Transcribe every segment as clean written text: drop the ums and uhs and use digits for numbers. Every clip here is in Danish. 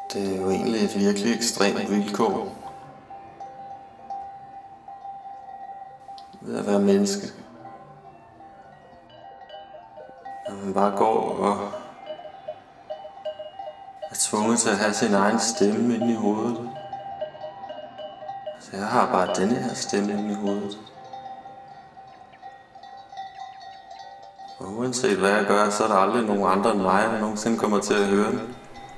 Det er jo egentlig et virkelig ekstremt vilkår ved at være menneske. Når man bare går og er tvunget til at have sin egen stemme inde i hovedet. Så jeg har bare denne her stemme inde i hovedet. Og uanset hvad jeg gør, så er der aldrig nogen andre end mig, der nogensinde kommer til at høre den.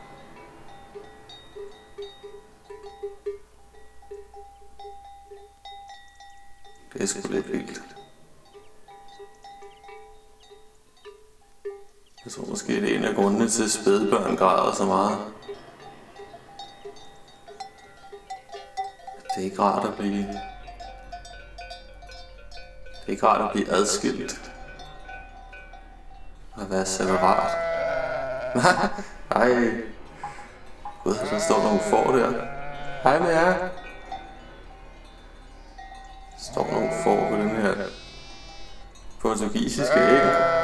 Det er sgu lidt vildt. Jeg tror måske, det er en af grundene til, at spædbørn græder så meget. Det er ikke rart at blive... Det er ikke rart at blive adskilt. At være separat. Nej. Gud, der står nogle får der. Hej med jer. Der står nogle får på den her portugisiske æg.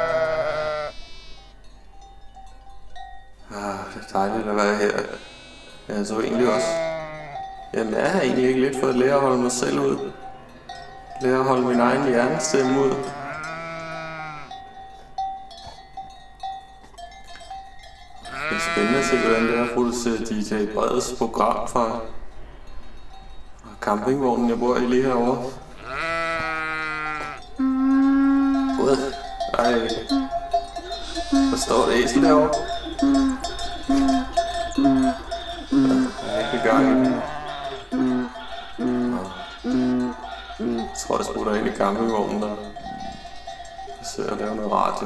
Det er dejligt at være her. Jeg så egentlig også... Jamen, jeg har egentlig ikke lidt for at lære at holde mig selv ud. Lære at holde min egen hjernestemme ud. Det er spændende at se, hvordan det er at producere DJ Breds program fra campingvognen, jeg bor i lige herovre. Gud, ej. Der står et æsel derovre. Jeg er ikke i gang i den. Jeg tror, jeg spurgte ind i campingvognen, der sidder og laver noget radio.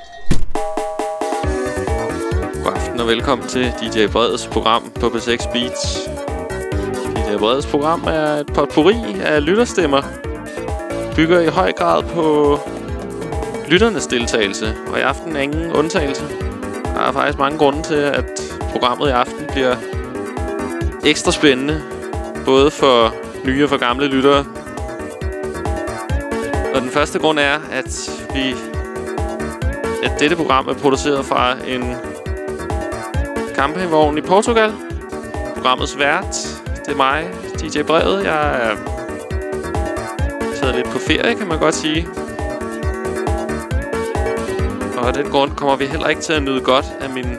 God aften og velkommen til DJ Breds program på B6 Beats. DJ Breds program er et potpourri af lytterstemmer. Bygger i høj grad på lytternes deltagelse, og i aften er ingen undtagelse. Der er faktisk mange grunde til, at programmet i aften bliver ekstra spændende, både for nye og for gamle lyttere. Og den første grund er, at dette program er produceret fra en campingvogn i Portugal. Programmets vært, det er mig, DJ Brevet. Jeg er taget lidt på ferie, kan man godt sige. Og af den grund kommer vi heller ikke til at nyde godt af min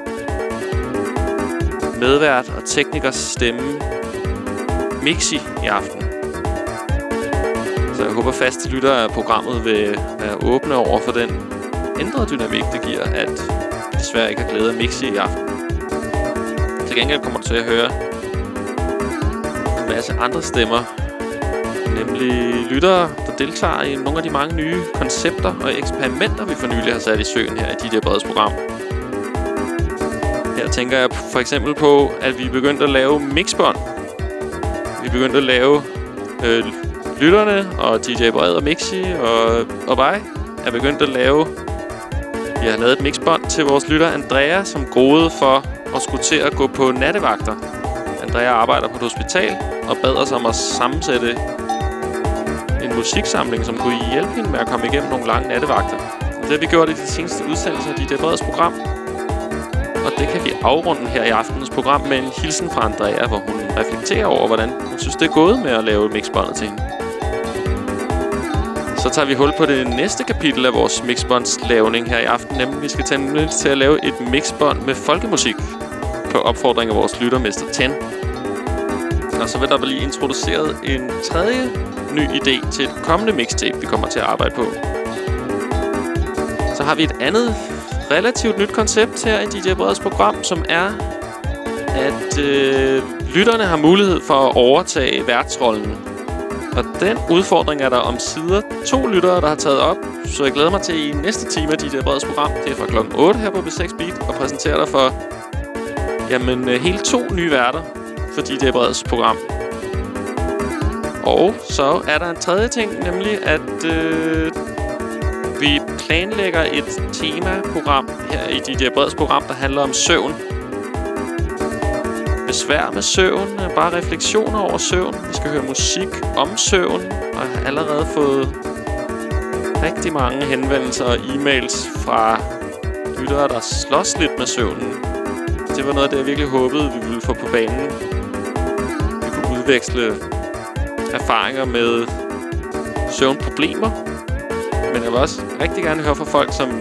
medvært og teknikers stemme, Mixi, i aften. Så jeg håber faste lyttere af programmet vil være åbne over for den ændrede dynamik, det giver, at vi desværre ikke har glæde af Mixi i aften. Til gengæld kommer du til at høre en masse andre stemmer, nemlig lyttere, der deltager i nogle af de mange nye koncepter og eksperimenter, vi for nylig har sat i søen her i DJ Breds program. Her tænker jeg for eksempel på, at vi er begyndt at lave mixbånd. Vi er begyndt at lave lytterne og DJ Bred og Mixi og mig er begyndt at lave... Vi har lavet et mixbånd til vores lytter Andrea, som groede for at skulle til at gå på nattevagter. Andrea arbejder på et hospital og bad os om at sammensætte en musiksamling, som kunne hjælpe hende med at komme igennem nogle lange nattevagter. Det har vi gjort i de seneste udsendelser af DJ Breds program. Og det kan vi afrunde her i aftenens program med en hilsen fra Andrea, hvor hun reflekterer over, hvordan hun synes, det er gået med at lave mixbåndet til hende. Så tager vi hul på det næste kapitel af vores mixbåndslavning her i aften, nemlig vi skal til at lave et mixbånd med folkemusik på opfordring af vores lytter Mr. Ten. Og så vil der blive introduceret en tredje ny idé til et kommende mixtape, vi kommer til at arbejde på. Så har vi et andet relativt nyt koncept her i DJ Breds program, som er, at lytterne har mulighed for at overtage værtsrollen. Og den udfordring er der omsider 2 lyttere, der har taget op. Så jeg glæder mig til i næste time af DJ Breds program. Det er fra klokken 8 her på B6 Beat, og præsenterer dig for hele 2 nye værter for DJ Breds program. Og så er der en tredje ting, nemlig at vi planlægger et temaprogram her i DJ Breds program, der handler om søvn. Besvær med søvn, bare refleksioner over søvn. Vi skal høre musik om søvn, og jeg har allerede fået rigtig mange henvendelser og e-mails fra lyttere, der slås lidt med søvnen. Det var noget af det, jeg virkelig håbede, vi ville få på banen. Vi kunne udveksle erfaringer med søvnproblemer. Men jeg vil også rigtig gerne høre fra folk, som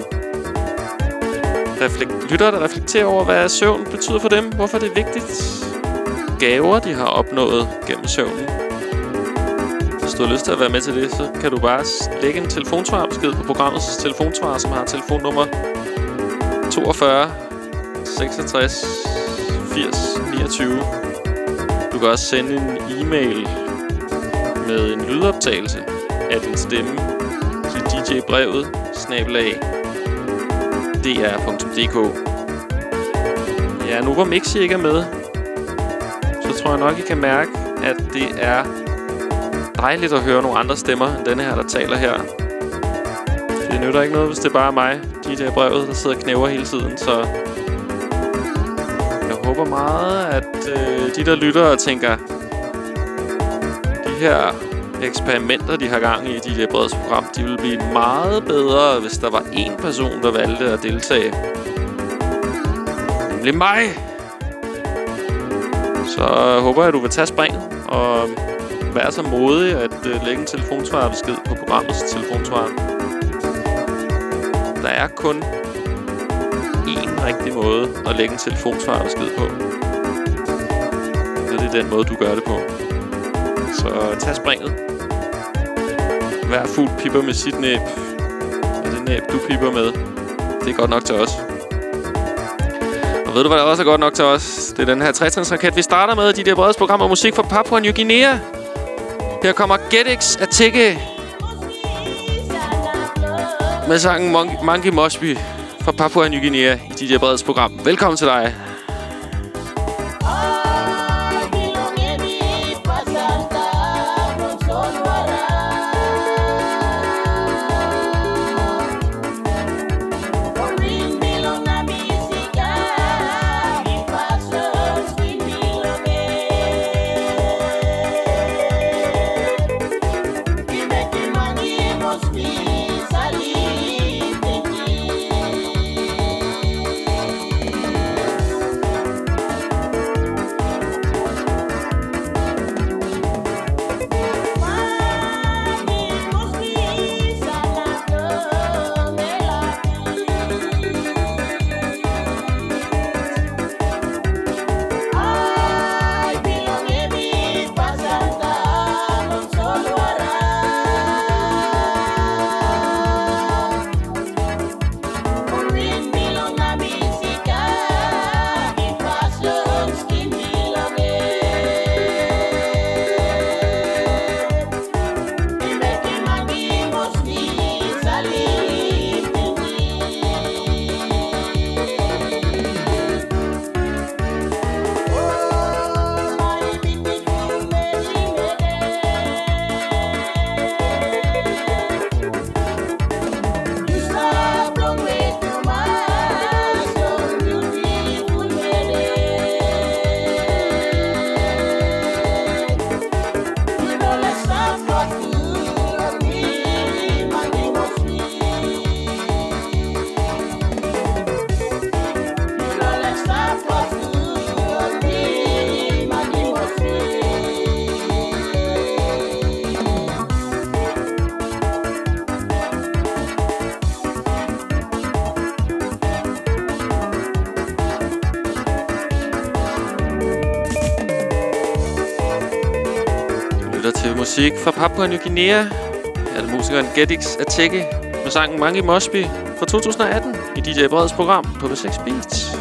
lytter, der reflekterer over, hvad søvn betyder for dem. Hvorfor det er vigtigt. Gaver, de har opnået gennem søvnen. Hvis du har lyst til at være med til det, så kan du bare lægge en telefonsvarbesked på programmets telefonsvar, som har telefonnummer 42 66 80 29. Du kan også sende en e-mail med en lydoptagelse af din stemme til djbrevet @dr.dk. Ja, nu hvor Mixi ikke er med, så tror jeg nok, I kan mærke, at det er dejligt at høre nogle andre stemmer end denne her, der taler her. Det nytter ikke noget, hvis det bare er mig, DJ-brevet, der sidder og knæver hele tiden, så jeg håber meget, at de, der lytter og tænker, de her eksperimenter, de har gang i DJ-brevets program, de vil blive meget bedre, hvis der var én person, der valgte at deltage. Nemlig mig! Så håber jeg, at du vil tage springet og være så modig at lægge en telefonsvarbesked på programmets telefonsvar. Der er kun én rigtig måde at lægge en telefonsvarbesked på. Og det er den måde, du gør det på. Så tag springet. Hver fugl pipper med sit næb. Og det næb, du pipper med, det er godt nok til os. Og ved du, hvad der også er godt nok til os? Det er den her 3-trinsraket, vi starter med. De der brede programmer musik fra Papua Ny Guinea. Her kommer Gedix Ateke med sangen Monkey Mosby fra Papua Ny Guinea i DJ Breds program. Velkommen til dig. Musik fra Papua Ny Guinea er det musikeren Gedix Ateke med sangen Monkey Mosby fra 2018 i DJ Breds program på B6 Beats.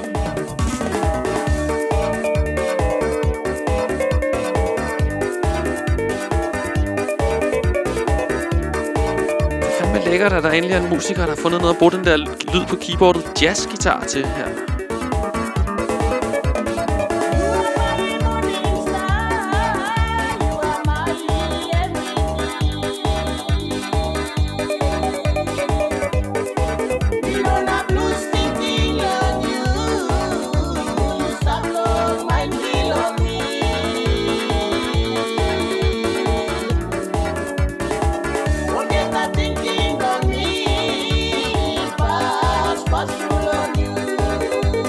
Det er fandme lækkert, at der endelig er en musiker, der har fundet noget at bruge den der lyd på keyboardet jazzgitar til her. Thinking on me, fast, fast,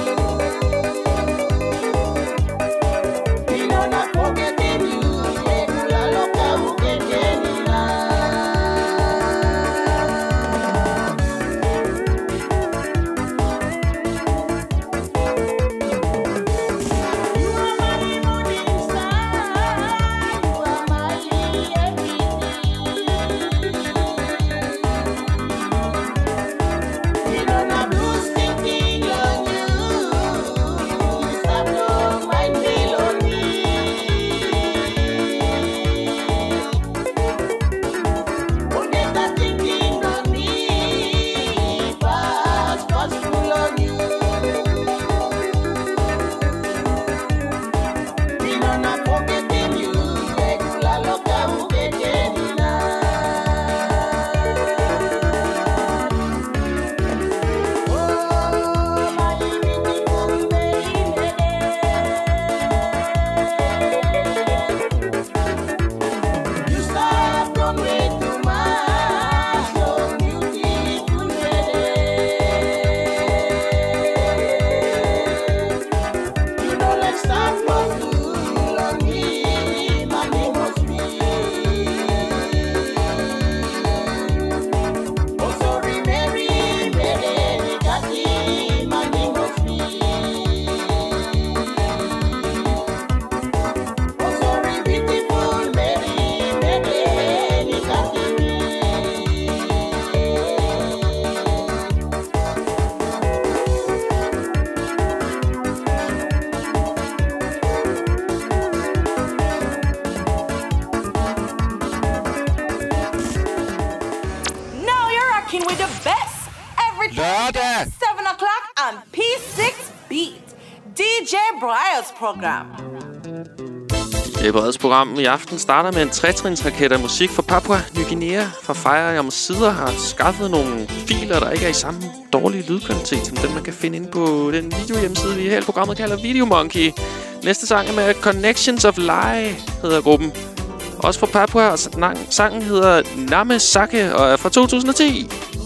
Lørdag! 7 o'clock on P6 Beat. DJ Breyers program. Det Breyers program i aften starter med en 3-trinsraket af musik fra Papua Ny Guinea. For Fire om sider har skaffet nogle filer, der ikke er i samme dårlige lydkvalitet som dem, man kan finde inde på den videohjemmeside, vi her i programmet kalder Video Monkey. Næste sang er med Connections of Lie, hedder gruppen. Også fra Papua, og sangen hedder Name Sake og er fra 2010.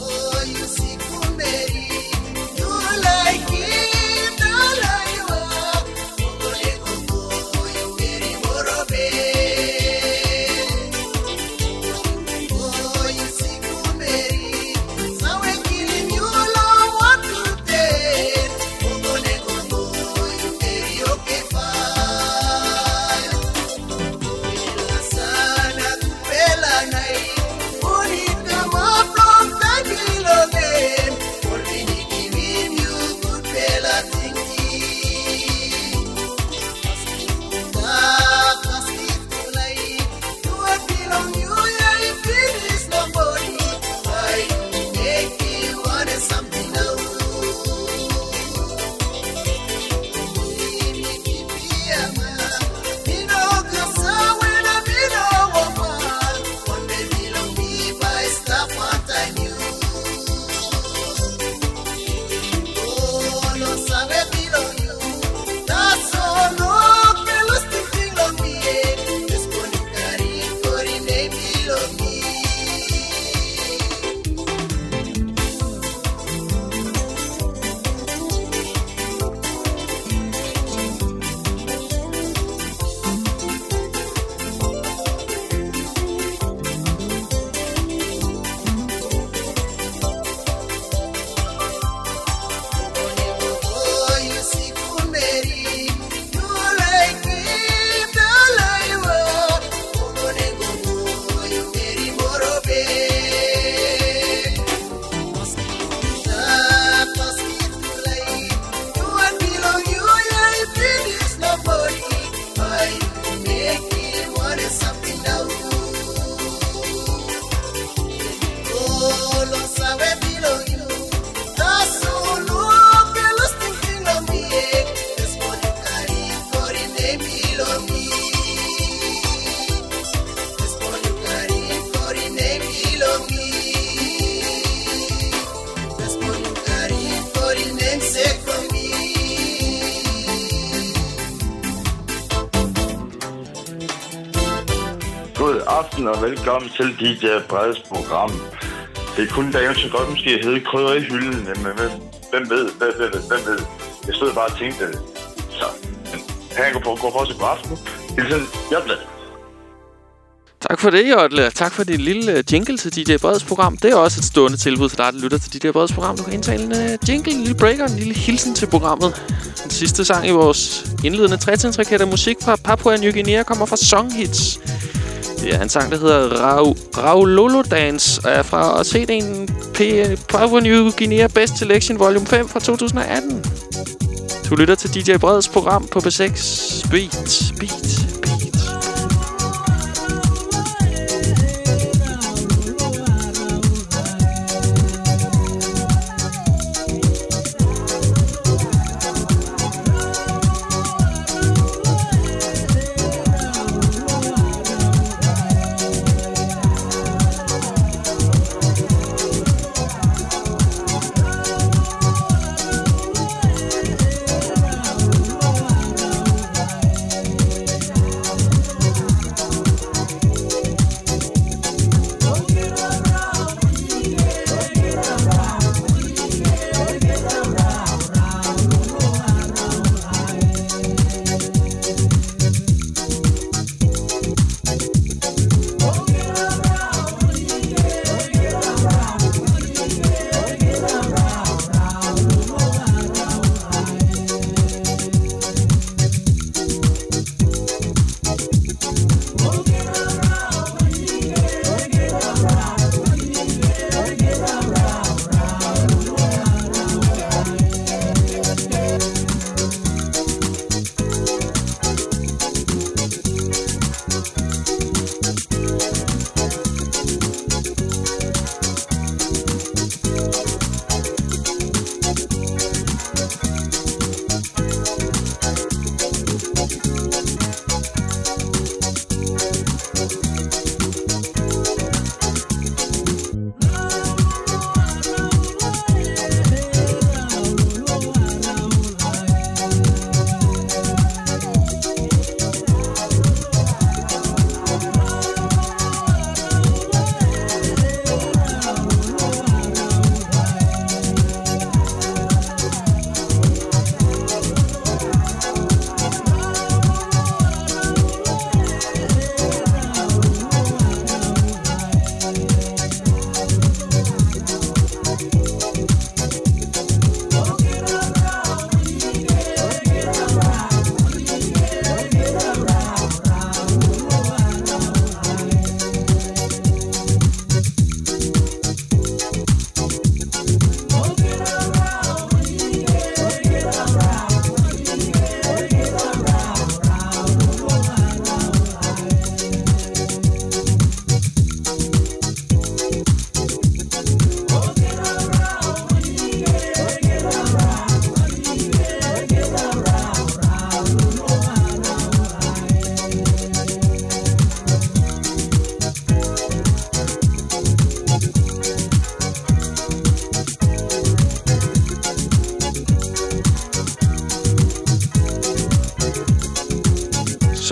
Og velkommen til DJ Breyers program. Det er kun dagen, som godt måske hedde krydder i hylden, men hvem ved? Jeg stod bare og tænkte, så han går på sig på aften. Hilsen, Jodle. Tak for det, Jodle. Tak for din lille jingle til DJ Breyers program. Det er også et stående tilbud til dig, der lytter til DJ Breyers program. Du kan indtale en jingle, en lille breaker, en lille hilsen til programmet. Den sidste sang i vores indledende 3-trinsraket af musik fra Papua Ny Guinea kommer fra Songhits. Det er en sang, der hedder Raulolo Dance, og er fra CD'en Papua New Guinea Best Selection Volume 5 fra 2018. Du lytter til DJ Breyers program på P6 Beat.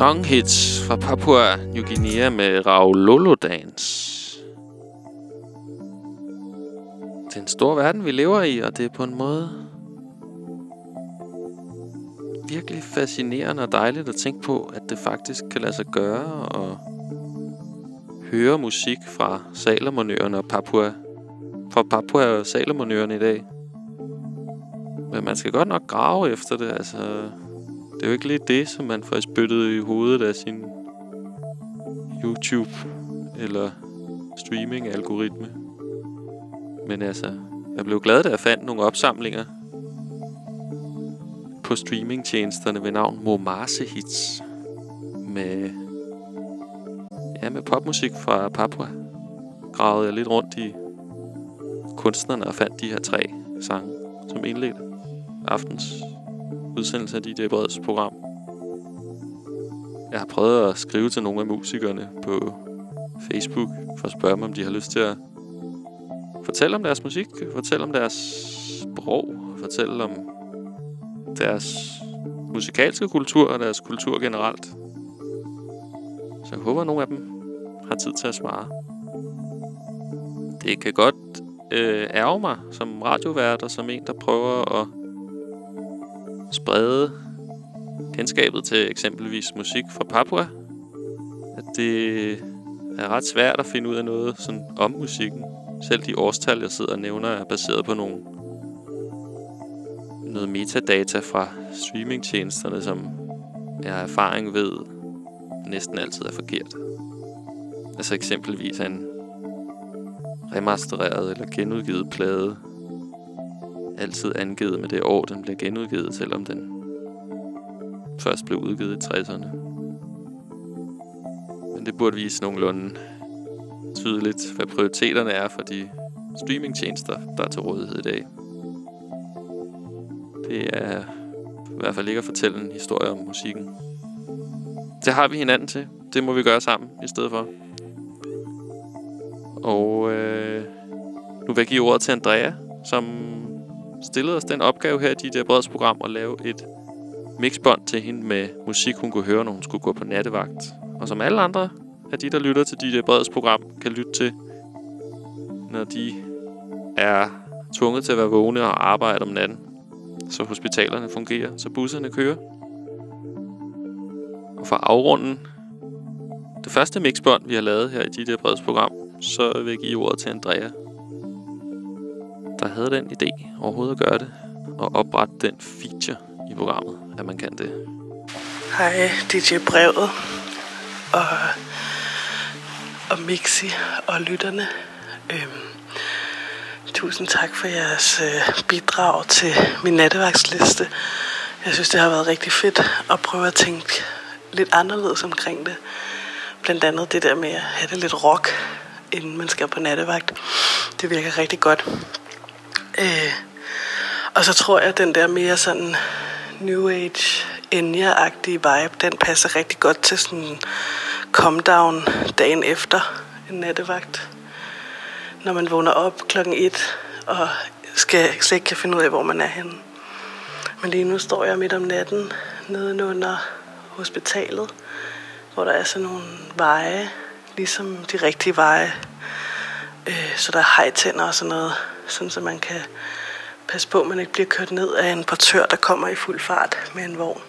Songhits fra Papua New Guinea med Raulolo Dance. Det er en stor verden, vi lever i, og det er på en måde virkelig fascinerende og dejligt at tænke på, at det faktisk kan lade sig gøre og høre musik fra Salomonøerne og Papua og Salomonøerne i dag. Men man skal godt nok grave efter det, altså. Det er jo ikke lige det, som man får spyttet i hovedet af sin YouTube eller streaming-algoritme. Men altså, jeg blev glad, da jeg fandt nogle opsamlinger på streamingtjenesterne ved navn Momase Hits med popmusik fra Papua. Gravede jeg lidt rundt i kunstnerne og fandt de her 3 sange, som indledte aftens udsendelse af DJ Breds program. Jeg har prøvet at skrive til nogle af musikerne på Facebook for at spørge dem, om de har lyst til at fortælle om deres musik, fortælle om deres sprog, fortælle om deres musikalske kultur og deres kultur generelt. Så jeg håber, at nogle af dem har tid til at svare. Det kan godt ærge mig som radiovært og som en, der prøver at sprede kendskabet til eksempelvis musik fra Papua, at det er ret svært at finde ud af noget sådan om musikken. Selv de årstal, jeg sidder og nævner, er baseret på noget metadata fra streamingtjenesterne, som jeg har erfaring ved næsten altid er forkert. Altså eksempelvis en remastereret eller genudgivet plade altid angivet med det år, den bliver genudgivet, selvom den først blev udgivet i 60'erne. Men det burde vise nogenlunde tydeligt, hvad prioriteterne er for de streamingtjenester, der er til rådighed i dag. Det er i hvert fald ikke at fortælle en historie om musikken. Det har vi hinanden til. Det må vi gøre sammen i stedet for. Og nu vil jeg give ordet til Andrea, som stillede os den opgave her i DJ Breds program at lave et mixbånd til hende med musik, hun kunne høre, når hun skulle gå på nattevagt. Og som alle andre af de, der lytter til DJ Breds program, kan lytte til, når de er tvunget til at være vågne og arbejde om natten. Så hospitalerne fungerer, så busserne kører. Og for afrunden det første mixbånd, vi har lavet her i DJ Breds program, så vil jeg give ordet til Andrea, der havde den idé overhovedet at gøre det, og oprette den feature i programmet, at man kan det. Hej, DJ Brevet og Mixi og lytterne. Tusind tak for jeres bidrag til min nattevagtsliste. Jeg synes, det har været rigtig fedt at prøve at tænke lidt anderledes omkring det. Blandt andet det der med at have det lidt rock, inden man skal på nattevagt. Det virker rigtig godt. Og så tror jeg, at den der mere sådan New Age, Enya-agtige vibe, den passer rigtig godt til sådan come down dagen efter en nattevagt. Når man vågner op 1:00 og slet ikke kan finde ud af, hvor man er henne. Men lige nu står jeg midt om natten nede under hospitalet, hvor der er sådan nogle veje, ligesom de rigtige veje. Så der er hejtænder og sådan noget, sådan så man kan passe på, at man ikke bliver kørt ned af en portør, der kommer i fuld fart med en vogn.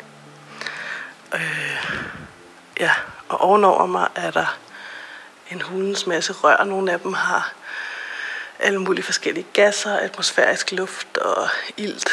Og ovenover mig er der en hulens masse rør. Nogle af dem har alle mulige forskellige gasser, atmosfærisk luft og ilt.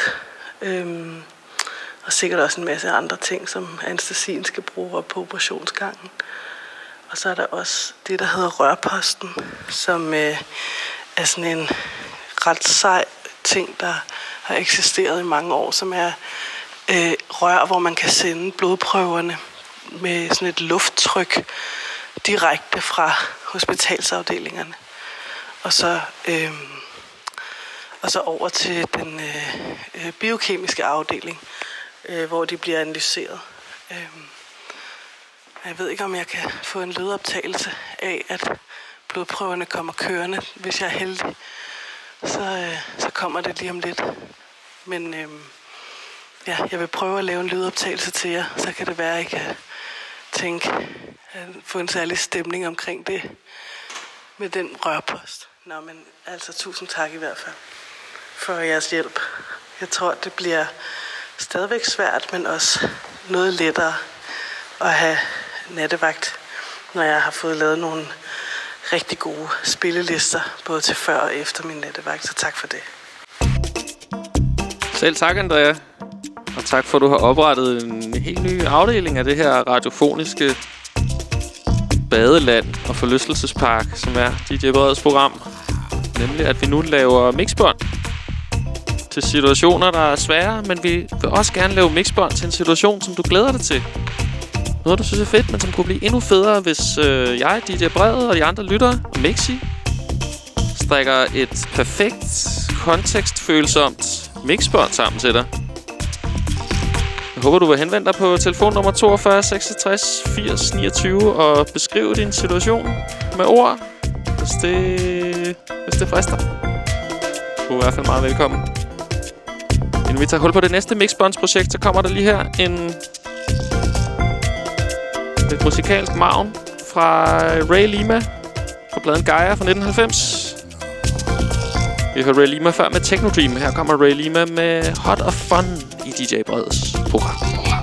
Og sikkert også en masse andre ting, som anæstesien skal bruge på operationsgangen. Og så er der også det, der hedder rørposten, som er sådan en ret sej ting, der har eksisteret i mange år, som er rør, hvor man kan sende blodprøverne med sådan et lufttryk direkte fra hospitalsafdelingerne. Og så over til den biokemiske afdeling, hvor de bliver analyseret. Jeg ved ikke, om jeg kan få en lydoptagelse af, at blodprøverne kommer kørende. Hvis jeg er heldig, så kommer det lige om lidt. Men jeg vil prøve at lave en lydoptagelse til jer, så kan det være, at I kan tænke, at få en særlig stemning omkring det med den rørpost. Nå, men altså tusind tak i hvert fald for jeres hjælp. Jeg tror, det bliver stadigvæk svært, men også noget lettere at have nattevagt, når jeg har fået lavet nogle rigtig gode spillelister, både til før og efter min nattevagt. Så tak for det. Selv tak, Andrea. Og tak for, at du har oprettet en helt ny afdeling af det her radiofoniske badeland og forlystelsespark, som er DJ Breds program. Nemlig, at vi nu laver mixbånd til situationer, der er svære, men vi vil også gerne lave mixbånd til en situation, som du glæder dig til. Noget, du synes er fedt, men som kunne blive endnu federe, hvis jeg, DJ Bred og de andre lyttere og Mixi strikker et perfekt, kontekstfølsomt mixbånd sammen til dig. Jeg håber, du vil henvende dig på telefonnummer 42 66 80 29 og beskrive din situation med ord, hvis det frister. Du er i hvert fald meget velkommen. Inden vi tager hul på det næste mixbåndsprojekt, så kommer der lige her et musikalsk margen fra Ray Lima fra pladen Gaia fra 1990. Vi hørte Ray Lima før med Techno Dream. Her kommer Ray Lima med Hot of Fun i DJ Breds program.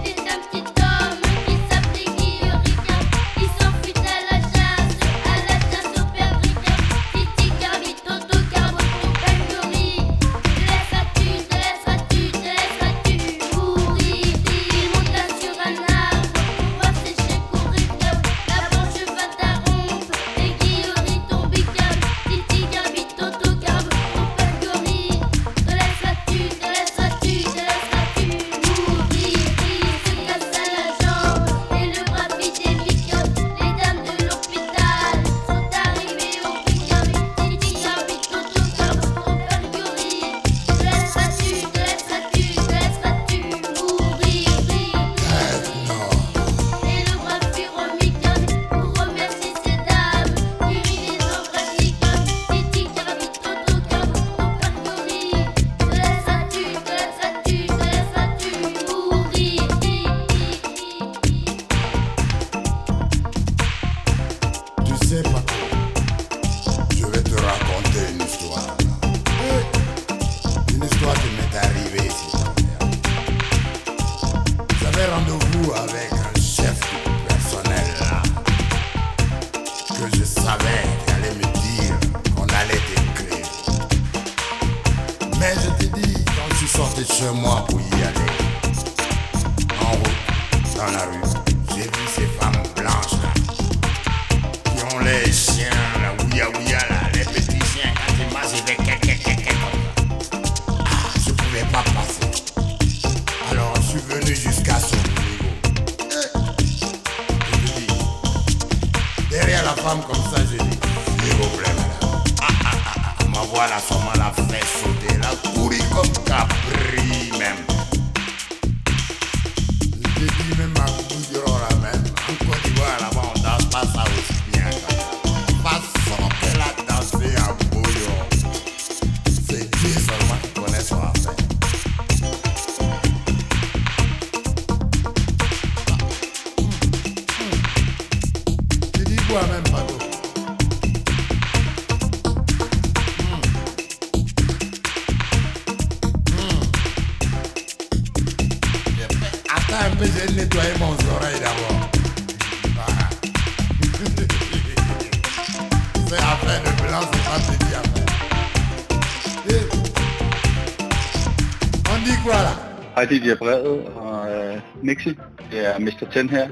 Hej, DJ Brevet og Mixi. Det er Mr. 10 her.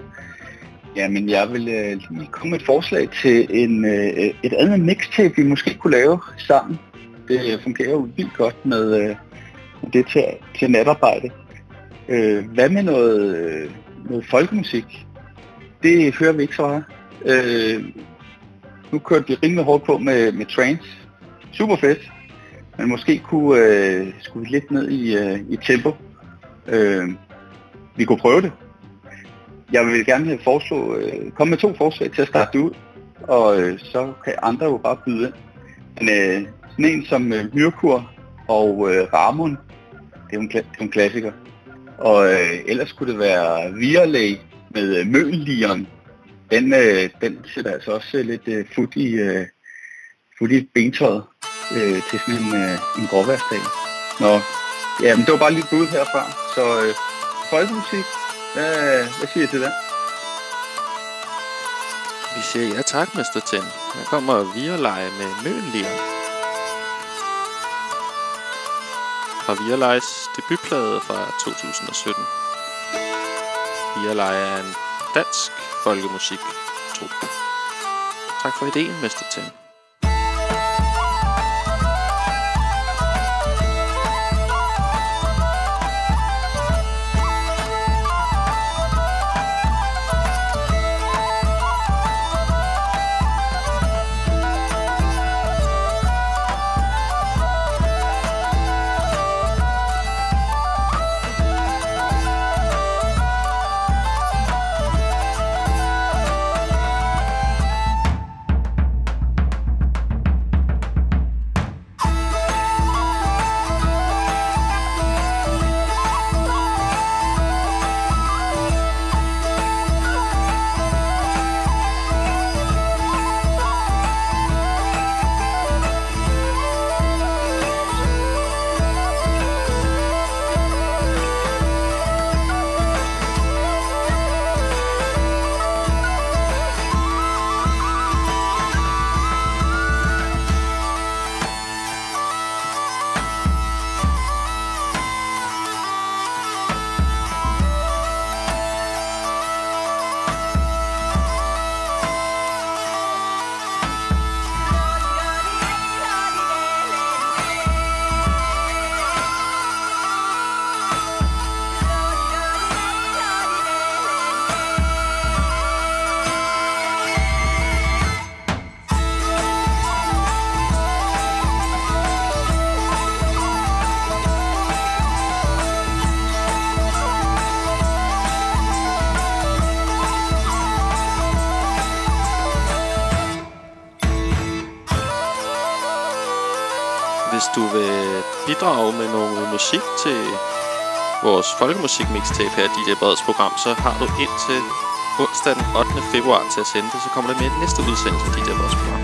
Jamen, jeg vil lige komme med et forslag til et andet mixtape, vi måske kunne lave sammen. Det fungerer jo vildt godt med det til natarbejde. Hvad med noget folkemusik? Det hører vi ikke så meget. Nu kørte vi rimelig hårdt på med trance. Super fedt. Men måske skulle vi lidt ned i tempo. Vi kunne prøve det. Jeg vil gerne komme med 2 forslag til at starte det ud, og så kan andre jo bare byde ind. Men sådan en som Myrkur og Ramon, det er jo en klassiker. Og ellers kunne det være Virley med Mønlieren Den sætter altså også lidt fut i bentøjet til sådan en gråværsdag. Nå, ja, men det var bare lidt bud herfra. Så folkemusik, hvad siger I til det? Vi siger ja tak, Mr. Ten. Her kommer Virleje med Mønlieren. Fra Virlejes debutplade fra 2017. Virleje er en dansk folkemusiktrup. Tak for ideen, Mr. Ten. Hvis du vil bidrage med noget musik til vores folkemusik-mixtape her i DJ Breds program, så har du indtil onsdag den 8. februar til at sende det. Så kommer der med næste udsendelse af DJ Breds program.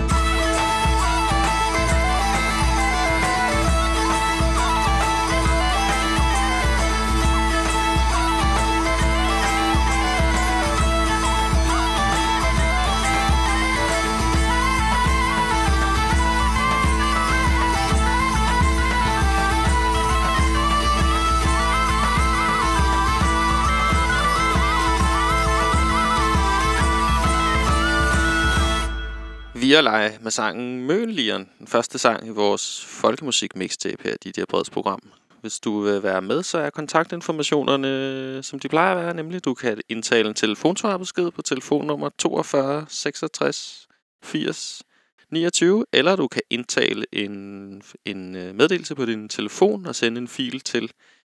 Virleje med sangen Mønlieren, den første sang i vores folkemusik-mixtape her i DJ Breds program. Hvis du vil være med, så er kontaktinformationerne, som de plejer at være, nemlig du kan indtale en telefonsvarbesked på telefonnummer 42 66 80 29, eller du kan indtale en meddelelse på din telefon og sende en fil til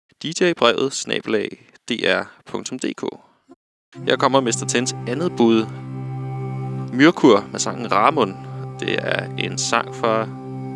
djbrevet@dr.dk. Her kommer Mr. Tens andet bud, Myrkur med sangen Ramon. Det er en sang fra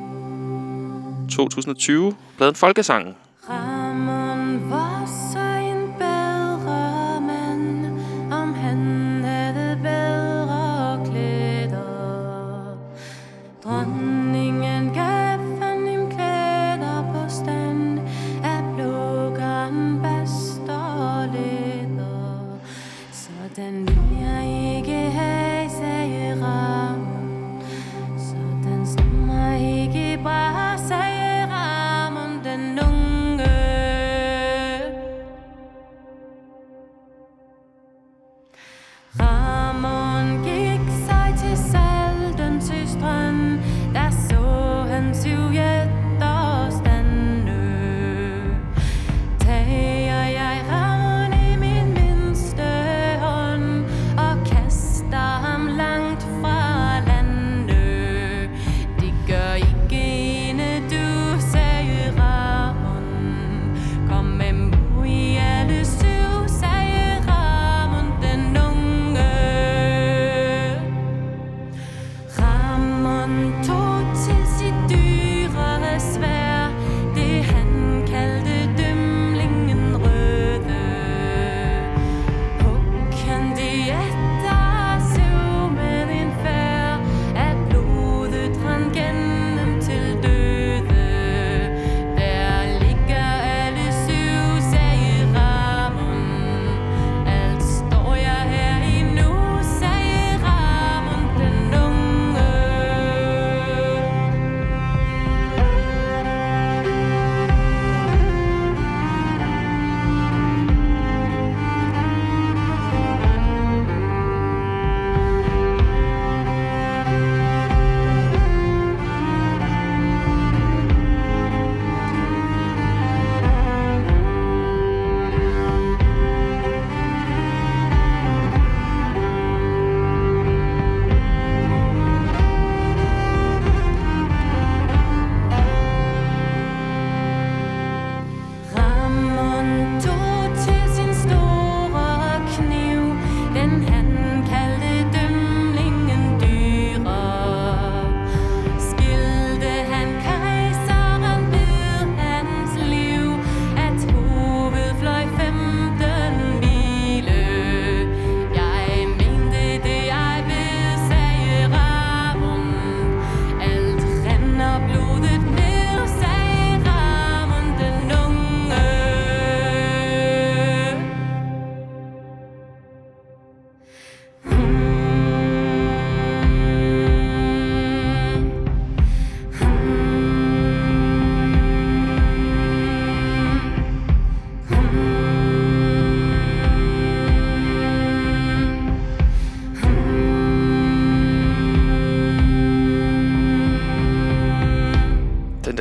2020, pladen Folkesangen. Ramon var så en bedre mand, om han havde bedre klæder. Dronningen gav ham klæder på stand af blå garnbast og læder. Sådan vil jeg ikke have, sagde Ramon. Sådan stemmer ikke bra, sagde Ramon. Den unge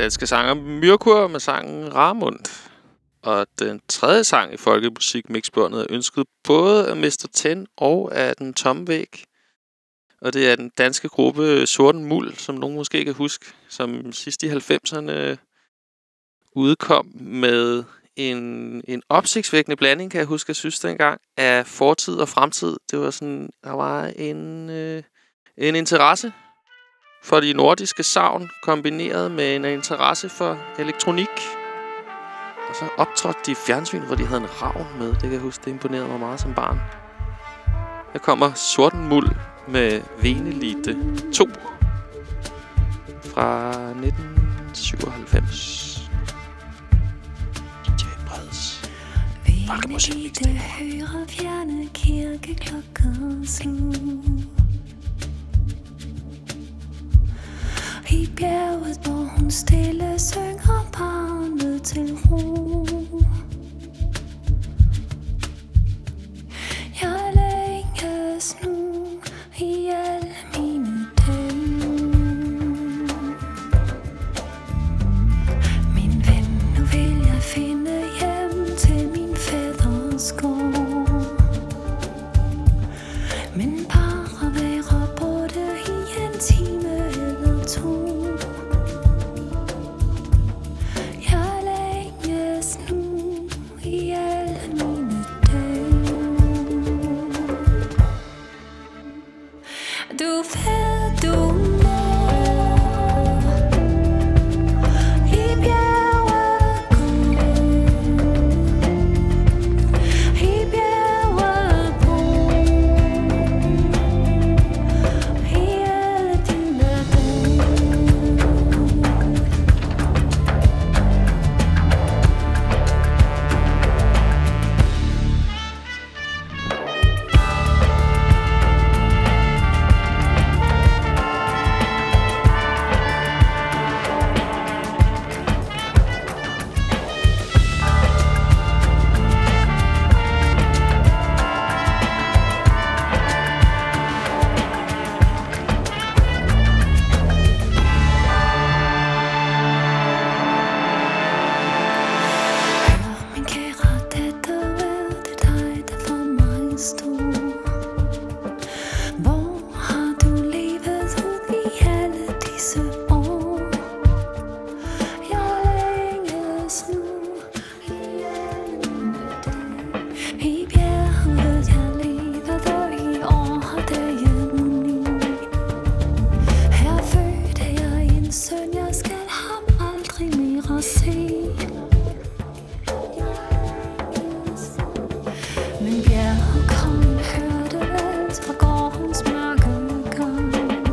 danske sanger Myrkur med sangen Ramund. Og den tredje sang i Folkemusik Mixbåndet er ønsket både af Mr. Ten og af Den Tomme Væg. Og det er den danske gruppe Sorten Muld, som nogen måske kan huske, som sidst i 90'erne udkom med en opsigtsvækkende blanding, kan jeg huske, jeg synes dengang, af fortid og fremtid. Det var sådan, der var en interesse for de nordiske sagn, kombineret med en interesse for elektronik. Og så optrådte de i fjernsyn, hvor de havde en ravn med. Det kan jeg huske, det imponerede mig meget som barn. Her kommer Sorten Muld med Venelite 2 fra 1997. DJ Breds Folkemusik Mixtape. Hører fjerne kirkeklokker slå. I bjerget, hvor hun stille synger barnet til ro. Jeg længes nu i alle mine dage. Min ven, nu vil jeg finde hjem til min fædres gård. Men bare være borte i en time eller to. Jeg længes nu i alle mine dage. Du ved, du må i bjerget gå, i bjerget bo, i alle dine dage. Min kære datter, ved det dig, der for mig stod. Hvor har du levet ud i alle disse år? Jeg længes nu i alle mine dage. I bjerget jeg levede i år og dagen ni. Her fødte jeg en søn, jeg skal ham aldrig mere se. Men bjerget kom, hørte alt fra gårdens mørke gang.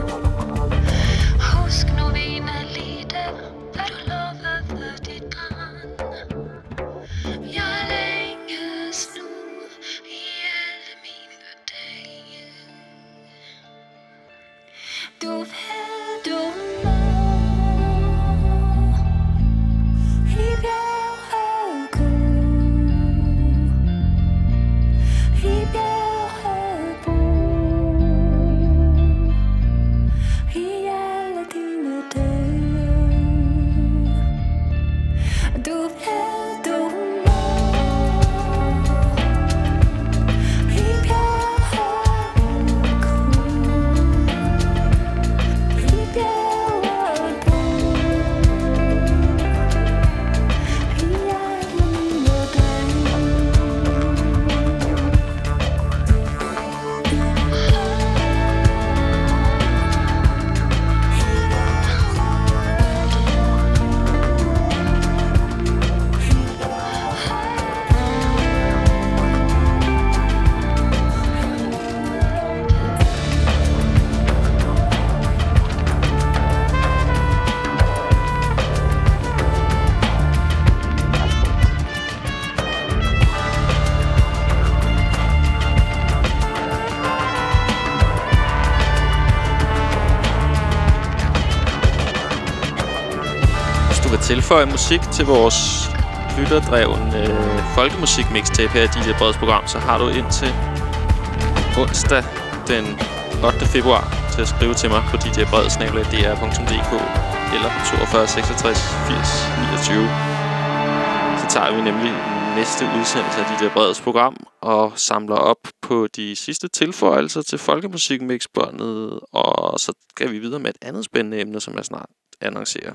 Husk nu, Venelite, hvad du lovede dit barn. Jeg længes nu i alle mine dage. Du ved, du må i bjerget gå, i bjerget bo, i alle dine dage. Du ved, du må i bjerget gå, i bjerget bo, i alle mine dage. Hvis du vil tilføje musik til vores lytterdrevne folkemusik mixtape her i DJ Breds program, så har du indtil onsdag den 8. februar til at skrive til mig på djbreds@dr.dk. eller på 42 66 80 29. Så tager vi nemlig næste udsendelse af DJ Breds program og samler op på de sidste tilføjelser til Folkemusikmixbåndet, og så skal vi videre med et andet spændende emne, som jeg snart annoncerer.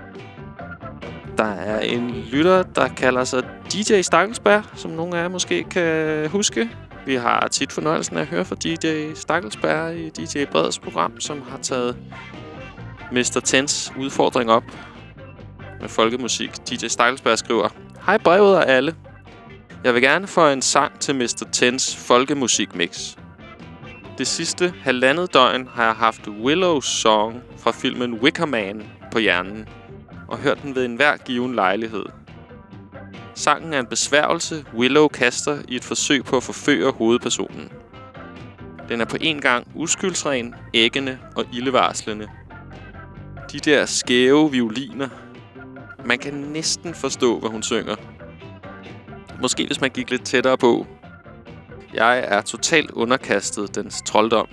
Der er en lytter, der kalder sig DJ Stakkelsberg, som nogle af jer måske kan huske. Vi har tit fornøjelsen af at høre fra DJ Stakkelsberg i DJ Breds program, som har taget Mr. Tens udfordring op med folkemusik. DJ Stakkelsberg skriver: Hej brevet og alle. Jeg vil gerne få en sang til Mr. Tens folkemusikmix. Det sidste halvandet døgn har jeg haft Willow's Song fra filmen Wicker Man på hjernen og hørt den ved enhver given lejlighed. Sangen er en besværgelse, Willow kaster i et forsøg på at forføre hovedpersonen. Den er på en gang uskyldsren, æggende og ildevarslende. De der skæve violiner. Man kan næsten forstå, hvad hun synger. Måske hvis man gik lidt tættere på. Jeg er totalt underkastet dens trolddom.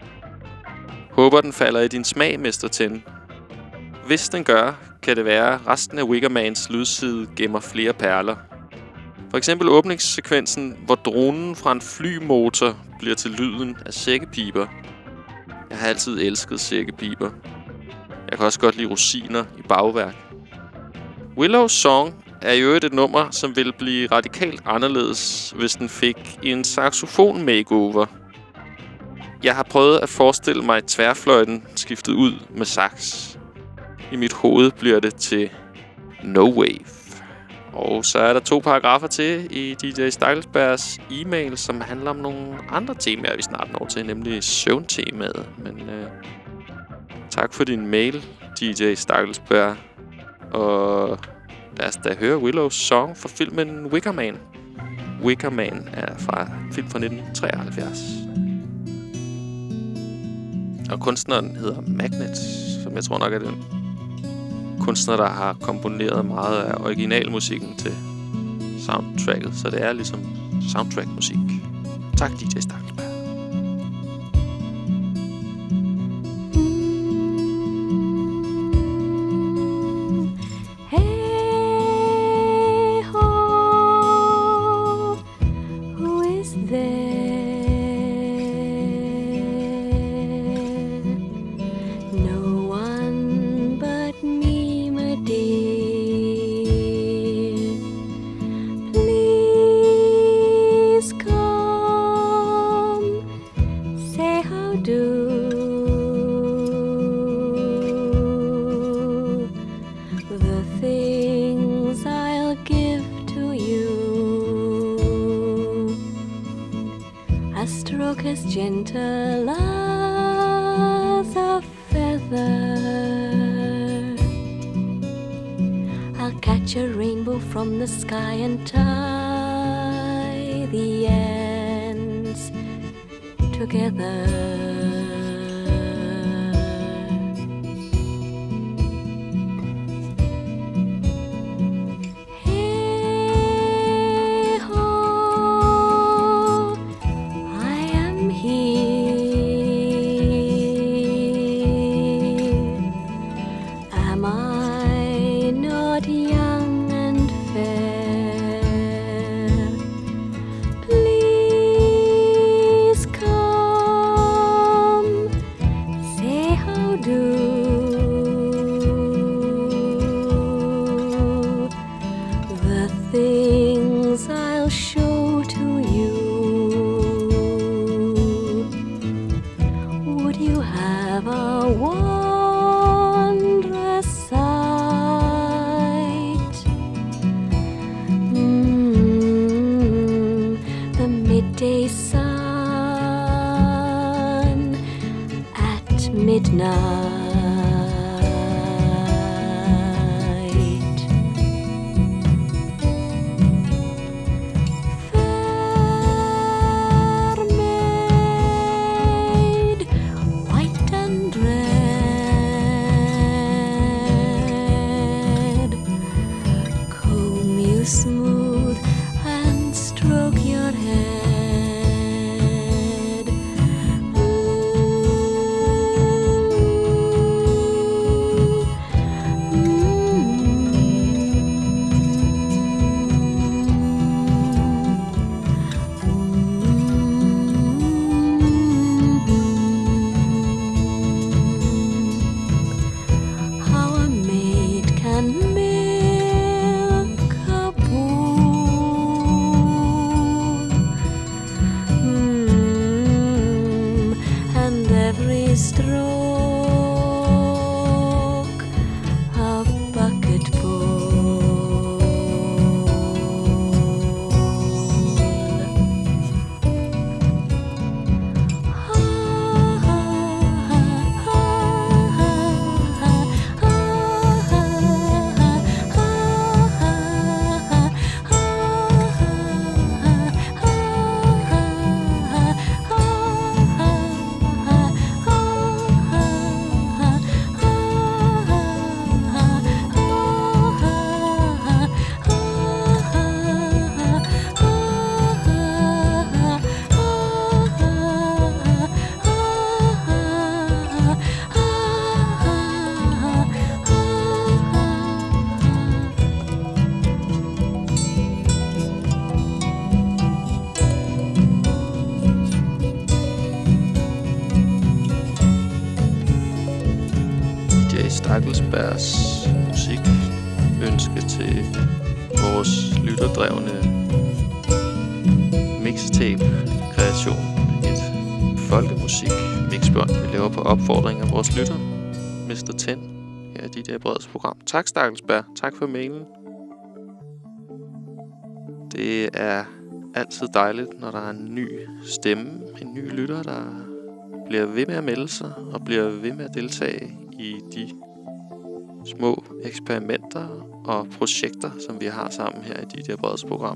Håber den falder i din smag, Mr. Ten. Hvis den gør, kan det være, at resten af Wickermans lydside gemmer flere perler. For eksempel åbningssekvensen, hvor dronen fra en flymotor bliver til lyden af sækkepiber. Jeg har altid elsket sækkepiber. Jeg kan også godt lide rosiner i bagværk. Willow's Song er jo et nummer, som ville blive radikalt anderledes, hvis den fik en saxofon makeover. Jeg har prøvet at forestille mig tværfløjten skiftet ud med sax. I mit hoved bliver det til No Wave. Og så er der 2 paragrafer til i DJ Stakkelsbergs e-mail, som handler om nogle andre temaer, vi snart når til, nemlig søvntemaet. Men tak for din mail, DJ Stakkelsberg. Og lad os da høre Willow's Song fra filmen Wicker Man. Wicker Man er fra film fra 1973. Og kunstneren hedder Magnet, som jeg tror nok er den kunstner, der har komponeret meget af originalmusikken til soundtracket. Så det er ligesom soundtrackmusik. Tak, DJ Stakkelsberg. Hey ho, who is there? No one but me, my dear. Please come, say how do. The things I'll give to you, a stroke as gentle as a feather. I'll catch a rainbow from the sky and tie the ends together. Hey ho, I am here. Am I not young and fair? Please come, say how do. The things I'll show to you, would you have a wondrous sight? The midday sun at midnight. Fair maid, white and red, comb you smooth and stroke your head. Stakkelsbergs musikønske til vores lytterdrevne mixtape-kreation. Et folkemusik-mixbånd, vi laver på opfordring af vores lytter, Mr. Ten, her i DJ Breds program. Tak, Stakkelsberg. Tak for mailen. Det er altid dejligt, når der er en ny stemme, en ny lytter, der bliver ved med at melde sig og bliver ved med at deltage i de små eksperimenter og projekter, som vi har sammen her i DJ Breds program.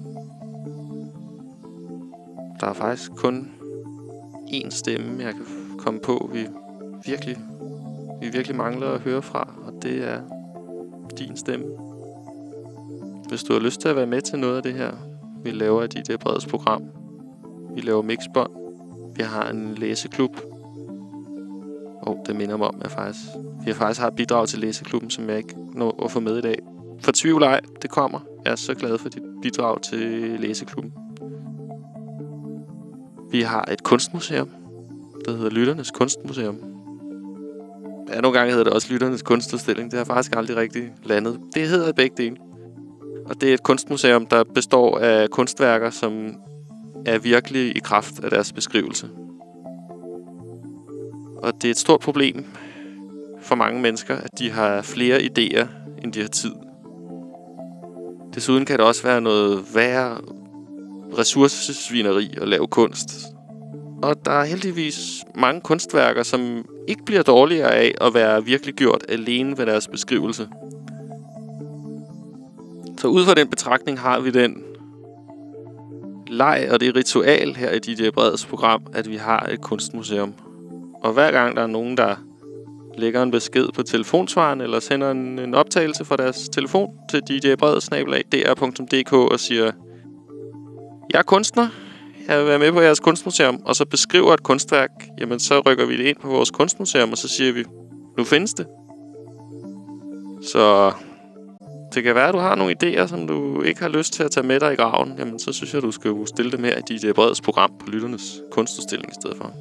Der er faktisk kun én stemme, jeg kan komme på, vi virkelig mangler at høre fra, og det er din stemme. Hvis du har lyst til at være med til noget af det her, vi laver i DJ Breds program. Vi laver mixbånd. Vi har en læseklub. Det minder mig om, vi faktisk har et bidrag til læseklubben, som jeg ikke når at få med i dag. Fortvivl ej, det kommer. Jeg er så glad for dit bidrag til læseklubben. Vi har et kunstmuseum, der hedder Lytternes Kunstmuseum. Ja, nogle gange hedder det også Lytternes Kunstudstilling. Det har faktisk aldrig rigtig landet. Det hedder begge dele. Og det er et kunstmuseum, der består af kunstværker, som er virkelig i kraft af deres beskrivelse. Og det er et stort problem for mange mennesker, at de har flere idéer, end de har tid. Desuden kan det også være noget værre ressourcesvineri at lave kunst. Og der er heldigvis mange kunstværker, som ikke bliver dårligere af at være virkelig gjort alene ved deres beskrivelse. Så ud fra den betragtning har vi den leg og det ritual her i DJ Breds program, at vi har et kunstmuseum. Og hver gang der er nogen, der lægger en besked på telefonsvaren eller sender en optagelse fra deres telefon til djbred@dr.dk og siger: jeg er kunstner, jeg vil være med på jeres kunstmuseum, og så beskriver et kunstværk, jamen så rykker vi det ind på vores kunstmuseum, og så siger vi, nu findes det. Så det kan være, at du har nogle idéer, som du ikke har lyst til at tage med dig i graven, jamen så synes jeg, du skal stille dem her i DJ Breds program på Lytternes Kunstudstilling i stedet for.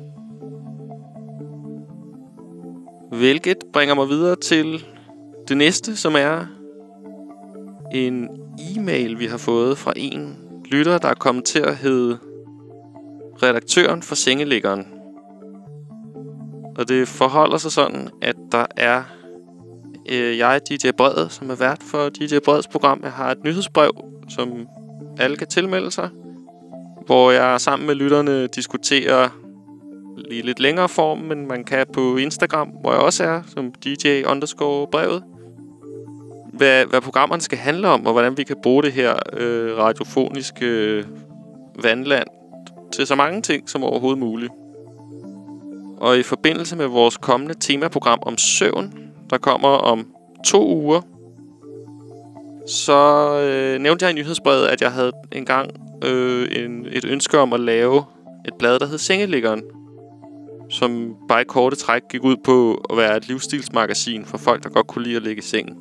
Hvilket bringer mig videre til det næste, som er en e-mail, vi har fået fra en lytter, der er kommet til at hedde Redaktøren for Sengeliggeren. Og det forholder sig sådan, at der er jeg, DJ Bred, som er vært for DJ Breds program. Jeg har et nyhedsbrev, som alle kan tilmelde sig, hvor jeg sammen med lytterne diskuterer i lidt længere form, men man kan på Instagram, hvor jeg også er, som DJ_brevet, hvad programmerne skal handle om, og hvordan vi kan bruge det her radiofoniske vandland til så mange ting som overhovedet muligt. Og i forbindelse med vores kommende temaprogram om søvn, der kommer om 2 uger, så nævnte jeg i nyhedsbrevet, at jeg havde engang et ønske om at lave et blad, der hed Sengeliggeren, som bare i korte træk gik ud på at være et livsstilsmagasin for folk, der godt kunne lide at ligge i sengen.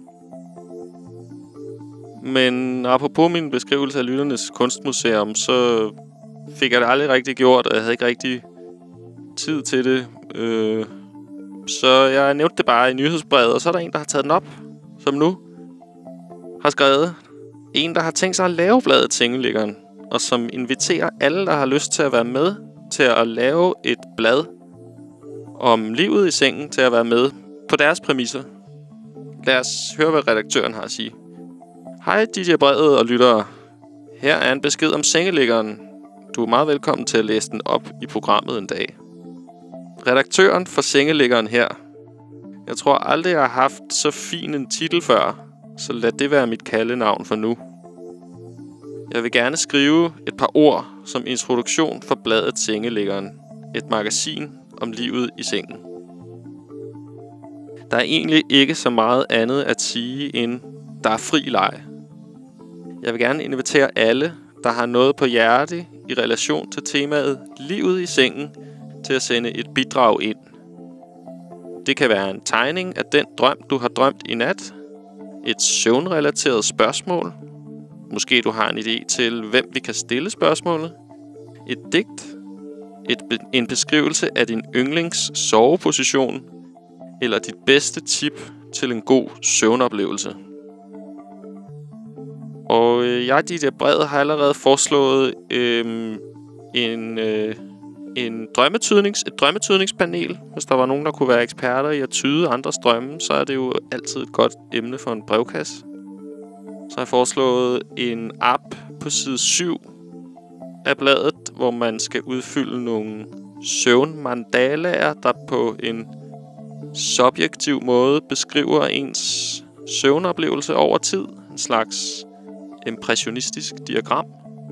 Men apropos min beskrivelse af Lytternes Kunstmuseum, så fik jeg det aldrig rigtig gjort, og jeg havde ikke rigtig tid til det. Så jeg nævnte det bare i nyhedsbrevet, og så er der en, der har taget den op, som nu har skrevet. En, der har tænkt sig at lave bladet Sengeliggeren, og som inviterer alle, der har lyst til at være med, til at lave et blad om livet i sengen, til at være med på deres præmisser. Lad os høre, hvad redaktøren har at sige. Hej DJ Brevet og lyttere. Her er en besked om Sengeliggeren. Du er meget velkommen til at læse den op i programmet en dag. Redaktøren for Sengeliggeren her. Jeg tror aldrig, jeg har haft så fin en titel før, så lad det være mit kaldenavn for nu. Jeg vil gerne skrive et par ord som introduktion for bladet Sengeliggeren. Et magasin om livet i sengen. Der er egentlig ikke så meget andet at sige end, der er fri leg. Jeg vil gerne invitere alle, der har noget på hjerte i relation til temaet livet i sengen, til at sende et bidrag ind. Det kan være en tegning af den drøm, du har drømt i nat, et søvnrelateret spørgsmål, måske du har en idé til, hvem vi kan stille spørgsmålet, et digt, en beskrivelse af din yndlings soveposition, eller dit bedste tip til en god søvnoplevelse. Og jeg, DJ Brede, har allerede foreslået et drømmetydningspanel. Hvis der var nogen, der kunne være eksperter i at tyde andres drømme, så er det jo altid et godt emne for en brevkasse. Så har jeg foreslået en app på side 7 af bladet, hvor man skal udfylde nogle søvnmandalaer, der på en subjektiv måde beskriver ens søvnoplevelse over tid. En slags impressionistisk diagram.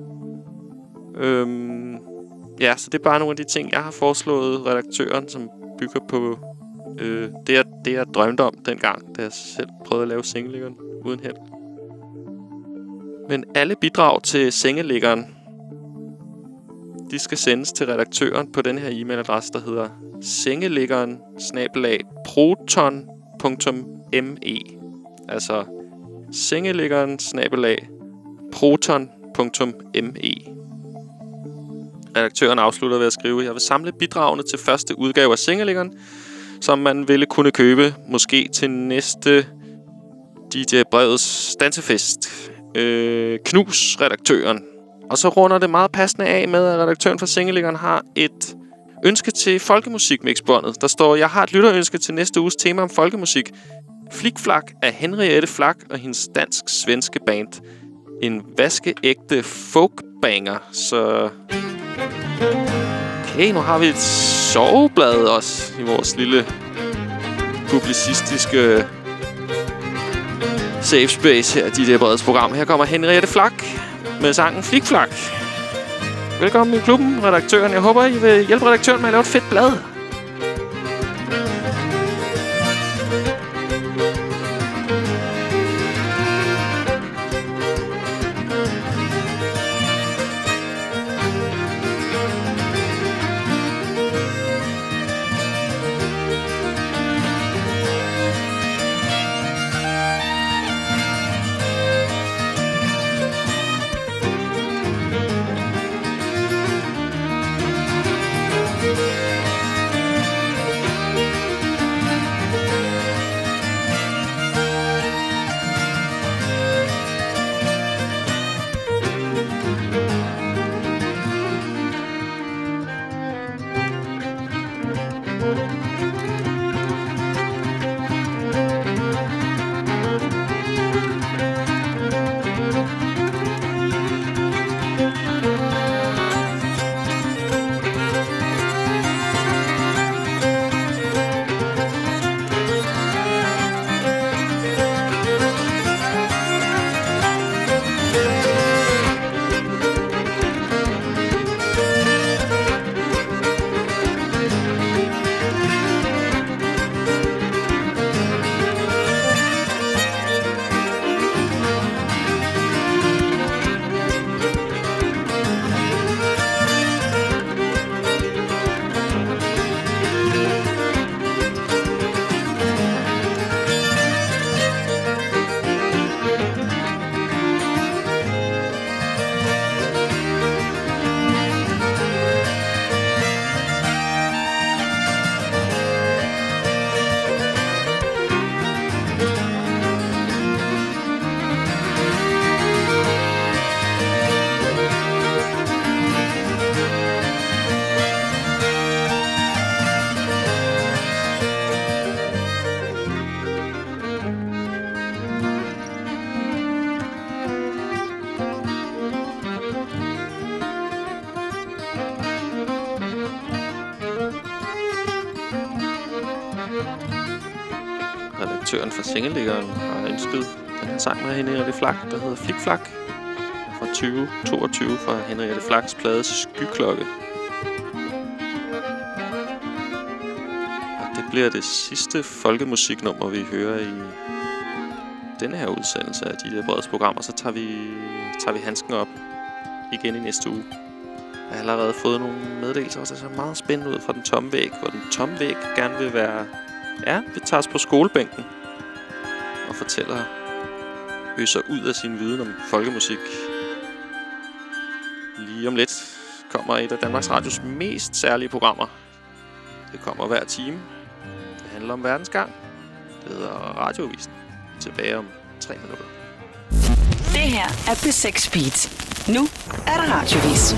Ja, så det er bare nogle af de ting, jeg har foreslået redaktøren, som bygger på det, jeg drømte om dengang, da jeg selv prøvede at lave Sengeliggeren uden held. Men alle bidrag til Sengeliggeren, de skal sendes til redaktøren på den her e-mailadresse, der hedder sengeliggeren@proton.me. Altså sengeliggeren@proton.me. Redaktøren afslutter ved at skrive: Jeg vil samle bidragene til første udgave af Sengeliggeren, som man ville kunne købe måske til næste DJ Breds dansefest. Knus redaktøren. Og så runder det meget passende af med, at redaktøren for Sengeliggeren har et ønske til folkemusikmixbåndet. Der står: Jeg har et lytterønske til næste uges tema om folkemusik. Flikflak af Henriette Flak og hendes dansk-svenske band. En vaskeægte folkbanger. Så okay, nu har vi et soveblad også i vores lille publicistiske safe space her i DJ Breds program. Her kommer Henriette Flak med sangen Flikflak. Velkommen i klubben, redaktøren. Jeg håber, I vil hjælpe redaktøren med at lave et fedt blad. Redaktøren for Sengeliggeren har ønsket den her sang med Henriette Flak, der hedder Flikflak, fra 2022 fra Henriette Flaks plade Skyklokke. Og det bliver det sidste folkemusiknummer, vi hører i denne her udsendelse af de der Breds programmer. Så tager vi handsken op igen i næste uge. Jeg har allerede fået nogle meddelelser, og det ser meget spændende ud fra den tomme væg, hvor den tomme væg gerne vil være... Ja, vi tager os på skolebænken og øser ud af sin viden om folkemusik. Lige om lidt kommer et af Danmarks Radios mest særlige programmer. Det kommer hver time. Det handler om verdensgang. Det hedder Radioavisen. Tilbage om 3 minutter. Det her er P6 Beat. Nu er der radiovis.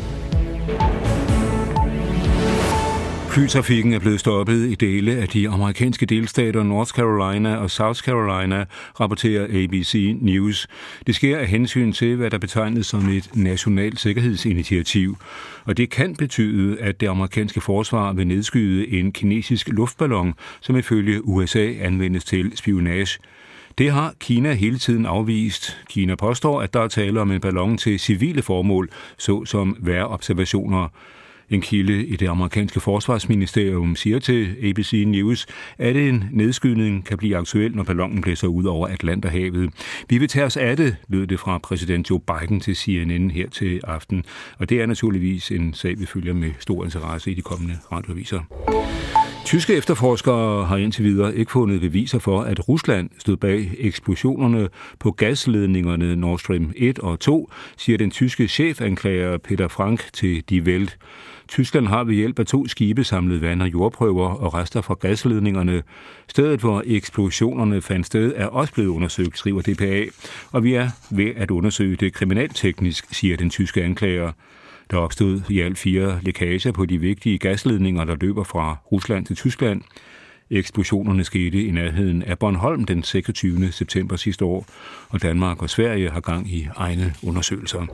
Flytrafikken er blevet stoppet i dele af de amerikanske delstater North Carolina og South Carolina, rapporterer ABC News. Det sker af hensyn til, hvad der betegnes som et nationalt sikkerhedsinitiativ. Og det kan betyde, at det amerikanske forsvar vil nedskyde en kinesisk luftballon, som ifølge USA anvendes til spionage. Det har Kina hele tiden afvist. Kina påstår, at der er tale om en ballon til civile formål, såsom vejrobservationer. En kilde i det amerikanske forsvarsministerium siger til ABC News, at en nedskydning kan blive aktuel, når ballonen blæser ud over Atlanterhavet. Vi vil tage os af det, lød det fra præsident Joe Biden til CNN her til aften. Og det er naturligvis en sag, vi følger med stor interesse i de kommende radioaviser. Tyske efterforskere har indtil videre ikke fundet beviser for, at Rusland stod bag eksplosionerne på gasledningerne Nord Stream 1 og 2, siger den tyske chefanklager Peter Frank til Die Welt. Tyskland har ved hjælp af 2 skibe samlet vand- og jordprøver og rester fra gasledningerne. Stedet, hvor eksplosionerne fandt sted, er også blevet undersøgt, skriver DPA, og vi er ved at undersøge det kriminalteknisk, siger den tyske anklager. Der opstod i alt 4 lækager på de vigtige gasledninger, der løber fra Rusland til Tyskland. Eksplosionerne skete i nærheden af Bornholm den 26. september sidste år, og Danmark og Sverige har gang i egne undersøgelser.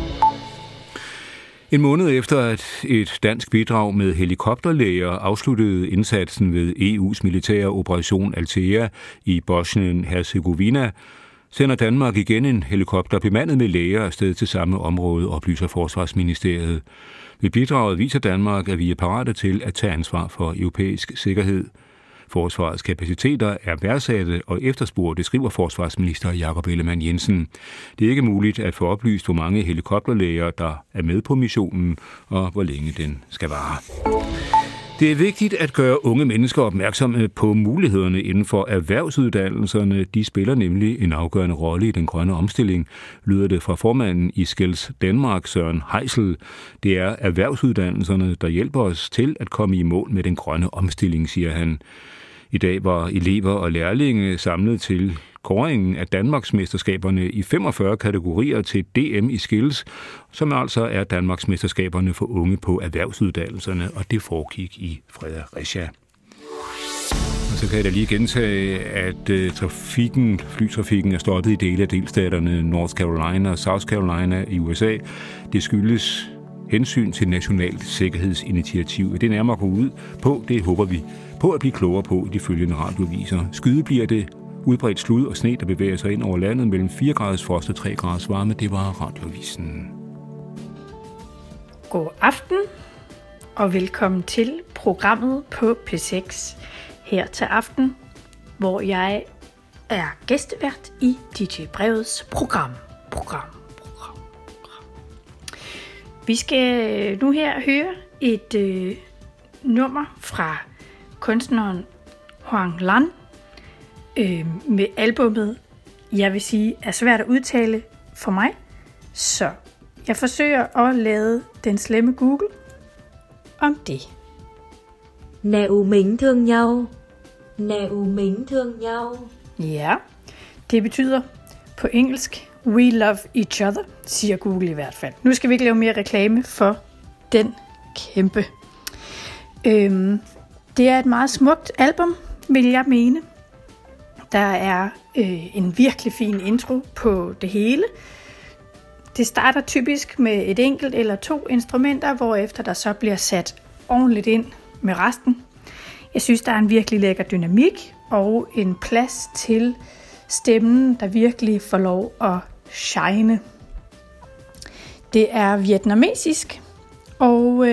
En måned efter, at et dansk bidrag med helikopterlæger afsluttede indsatsen ved EU's militære operation Althea i Bosnien-Herzegovina, sender Danmark igen en helikopter bemandet med læger afsted til samme område, oplyser Forsvarsministeriet. Ved bidraget viser Danmark, at vi er parate til at tage ansvar for europæisk sikkerhed. Forsvarets kapaciteter er værdsatte og efterspurgte, skriver forsvarsminister Jakob Ellemann-Jensen. Det er ikke muligt at få oplyst, hvor mange helikopterlæger, der er med på missionen, og hvor længe den skal vare. Det er vigtigt at gøre unge mennesker opmærksomme på mulighederne inden for erhvervsuddannelserne. De spiller nemlig en afgørende rolle i den grønne omstilling, lyder det fra formanden i Skills Danmark, Søren Heisel. Det er erhvervsuddannelserne, der hjælper os til at komme i mål med den grønne omstilling, siger han. I dag var elever og lærlinge samlet til kåringen af Danmarksmesterskaberne i 45 kategorier til DM i Skills, som altså er Danmarksmesterskaberne for unge på erhvervsuddannelserne, og det foregik i Fredericia. Og så kan jeg da lige gentage, at flytrafikken er stoppet i dele af delstaterne North Carolina og South Carolina i USA. Det skyldes hensyn til nationalt sikkerhedsinitiativ. Det nærmere går ud på, det håber vi på at blive klogere på i de følgende radioaviser. Skyde bliver det udbredt slud og sne, der bevæger sig ind over landet mellem 4 graders frost og 3 graders varme. Det var radioavisen. God aften og velkommen til programmet på P6 her til aften, hvor jeg er gæstevært i DJ Brevets program. Vi skal nu her høre et nummer fra kunstneren Hoang Lan med albummet, jeg vil sige, er svært at udtale for mig, så jeg forsøger at lade den slemme Google om det. Nếu mình thương nhau, nếu mình thương nhau. Ja, det betyder på engelsk, we love each other, siger Google i hvert fald. Nu skal vi ikke lave mere reklame for den kæmpe. Det er et meget smukt album, vil jeg mene. Der er en virkelig fin intro på det hele. Det starter typisk med et enkelt eller 2 instrumenter, hvorefter der så bliver sat ordentligt ind med resten. Jeg synes, der er en virkelig lækker dynamik og en plads til stemmen, der virkelig får lov at shine. Det er vietnamesisk, og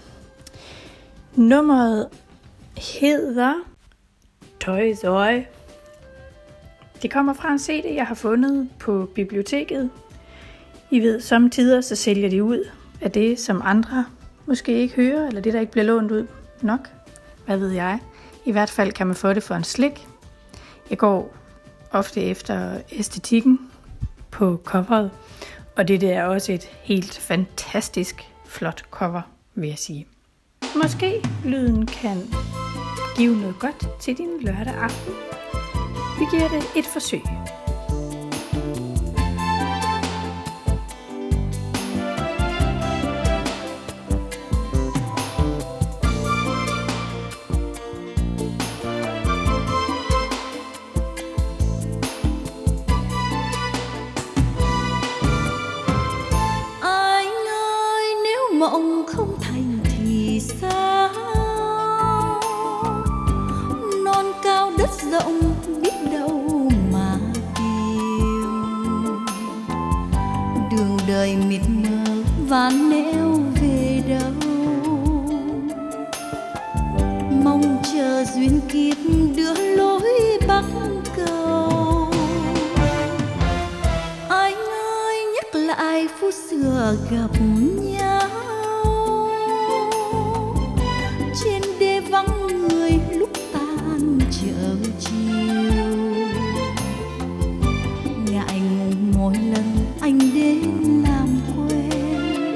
nummeret hedder Toi Doi. Det kommer fra en CD, jeg har fundet på biblioteket. I ved, samtidig så sælger de ud af det, som andre måske ikke hører, eller det, der ikke bliver lånt ud nok. Hvad ved jeg? I hvert fald kan man få det for en slik. Jeg går ofte efter æstetikken på coveret, og det er også et helt fantastisk flot cover, vil jeg sige. Måske lyden kan give noget godt til din lørdag aften. Vi giver det et forsøg. Mộng không thành thì sao? Non cao đất rộng biết đâu mà tìm. Đường đời mịt mờ ván nẻo về đâu? Mong chờ duyên kiếp đưa lối bắc cầu. Anh ơi nhắc lại phút xưa gặp nhau. Trên đê vắng người lúc tan chợ chiều. Ngại ngùng mỗi lần anh đến làm quen.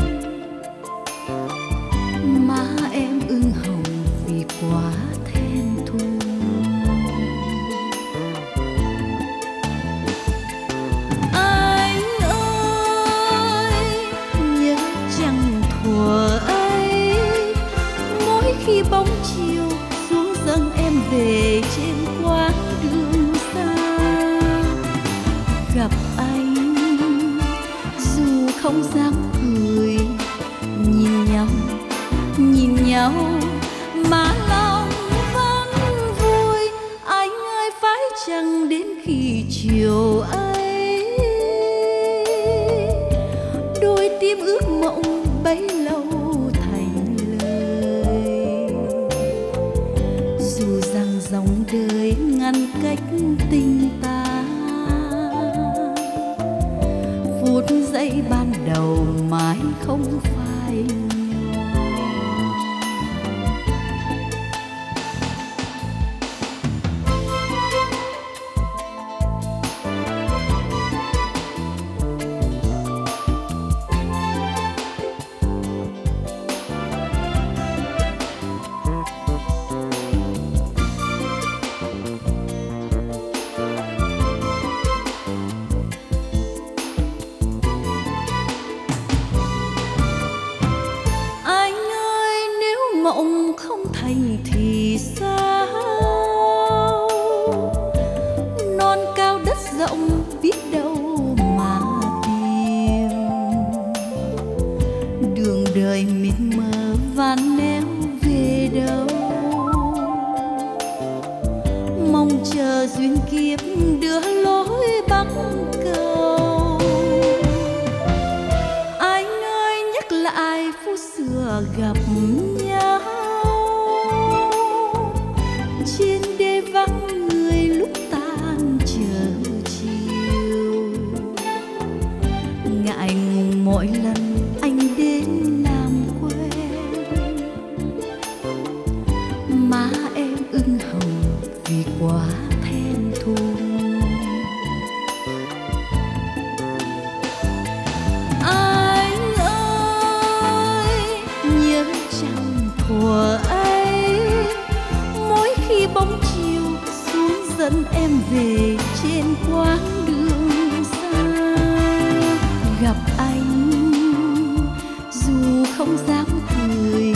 Má em ửng hồng vì quá thẹn thùng. Anh ơi nhớ chẳng thuở ấy. Mỗi khi bóng chiều xuống dâng em về trên quãng đường xa. Gặp anh dù không dám cười, nhìn nhau mà lòng vẫn vui. Anh ơi phải chăng đến khi chiều ấy đôi tim ước mộng bấy lâu thành lời. Dù rằng dòng đời ngăn cách tình ta, phút giây ban đầu mãi không phai nhòa. Mộng không thành thì sao? Non cao đất rộng biết đâu mà tìm. Đường đời mịt mờ ván nẻo về đâu? Mong chờ duyên kiếp đưa lối bắc cầu. Anh ơi nhắc lại phút xưa gặp nhau. Trên đê vắng người lúc tan chợ chiều. Ngại ngùng mỗi lần anh đến làm quen. Má em ửng hồng vì quá thẹn thùng. Anh ơi nhớ chẳng thuở ấy. Mỗi khi bóng chiều xuống dẫn em về trên quãng đường xa. Gặp anh dù không dám cười,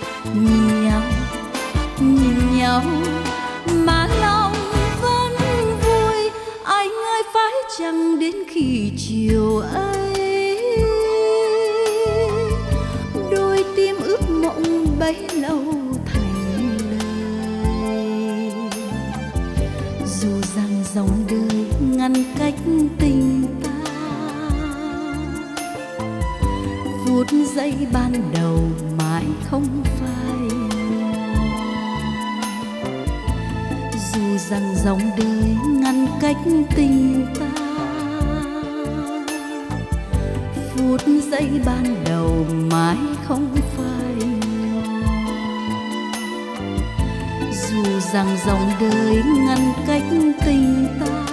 nhìn nhau mà lòng vẫn vui. Anh ơi phải chăng đến khi chiều ấy đôi tim ước mộng bấy lâu thành lời. Dù rằng dòng đời ngăn cách tình ta, phút giây ban đầu mãi không phai nhòa. Dù rằng dòng đời ngăn cách tình ta, phút giây ban đầu mãi không phai nhòa. Dù rằng dòng đời ngăn cách tình ta,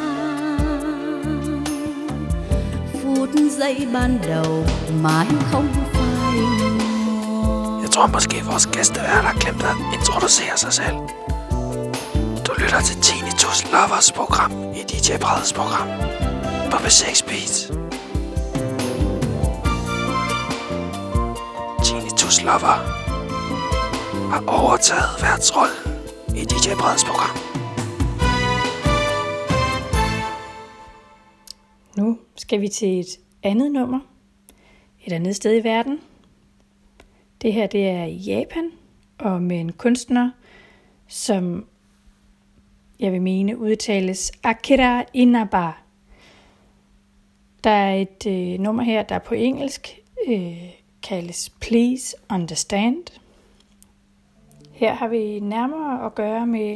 phút giây ban đầu mãi không phai nhòa. Jeg tror måske vores gæsteværter har glemt at introducere sig selv. Du lytter til Tinnitus. Tinnitus Lovers program i DJ Breds program på B6 Beat. Tinnitus Lover har overtaget værtsrollen i DJ Breds program. Nu skal vi til et andet nummer. Et andet sted i verden. Det her, det er i Japan, og med en kunstner, som jeg vil mene udtales Akira Inaba. Der er et nummer her, der på engelsk kaldes Please Understand. Her har vi nærmere at gøre med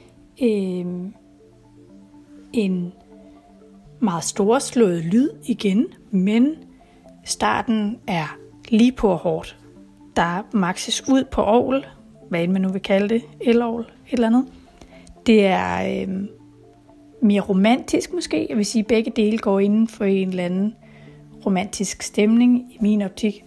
en meget storslået lyd igen, men starten er lige på hårdt. Der makses ud på orgel, hvad end man nu vil kalde det, elorgel, et eller andet. Det er mere romantisk måske. Jeg vil sige, at begge dele går inden for en eller anden romantisk stemning i min optik.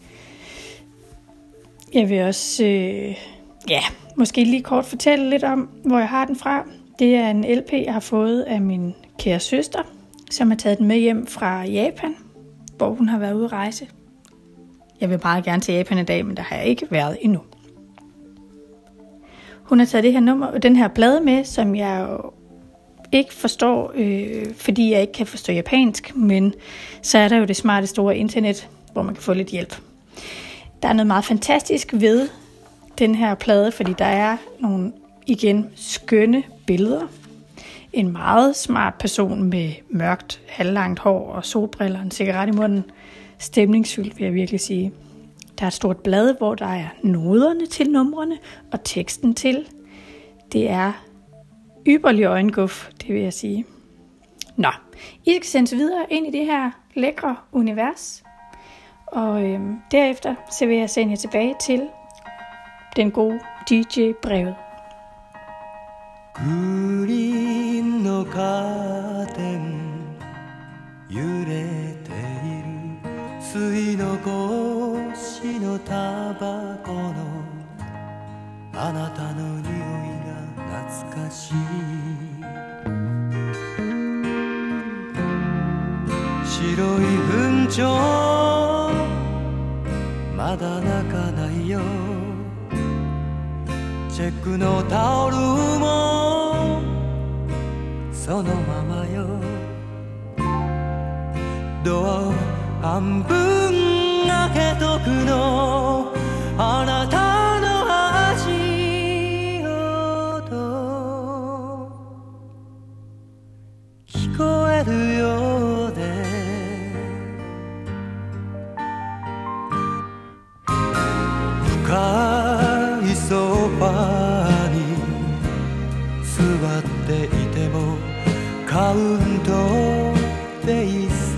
Jeg vil også måske lige kort fortælle lidt om, hvor jeg har den fra. Det er en LP, jeg har fået af min kære søster, som har taget den med hjem fra Japan, hvor hun har været ude at rejse. Jeg vil meget gerne til Japan i dag, men der har jeg ikke været endnu. Hun har taget det her nummer og den her plade med, som jeg jo ikke forstår, fordi jeg ikke kan forstå japansk, men så er der jo det smarte store internet, hvor man kan få lidt hjælp. Der er noget meget fantastisk ved den her plade, fordi der er nogle, igen, skønne billeder. En meget smart person med mørkt, halvlangt hår og solbriller, en cigaret i munden. Stemningsfyldt, vil jeg virkelig sige. Der er et stort blad, hvor der er noderne til numrene og teksten til. Det er ypperlig øjenguf, det vil jeg sige. Nå, I skal sendes videre ind i det her lækre univers. Og derefter så vil jeg sende jer tilbage til den gode DJ Brevet. グリーンのカーテン揺れている吸い残しのタバコのあなたの匂いが懐かしい白い文鳥まだ泣かないよチェックのタオルもそのままよドアを半分開けとくのあなたの足音聞こえるようで深いソファに座っていてもカウントフェイス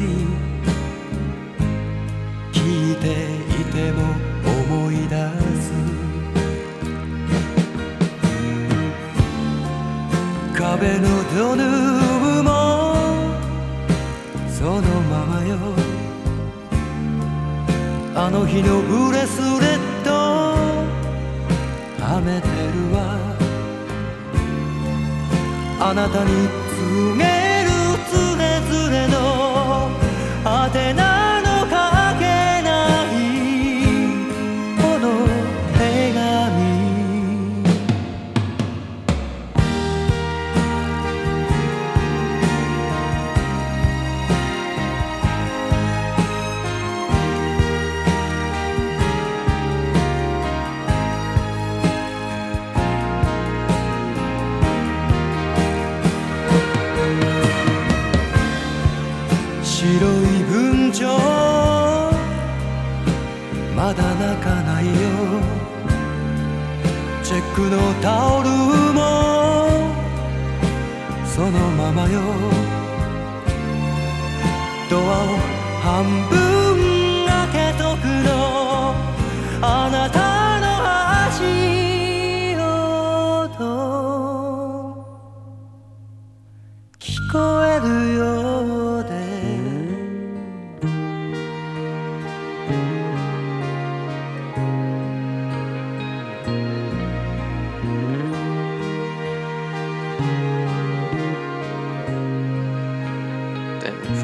聞いていても思い出す壁のドヌーブもそのままよあの日のブレスレットはめてるわあなたに告げるつれづれの宛名の書けないこの手紙白い文鳥まだ泣かないよチェックのタオルもそのままよドアを半分開けとくのあなたの足音聞こえるようで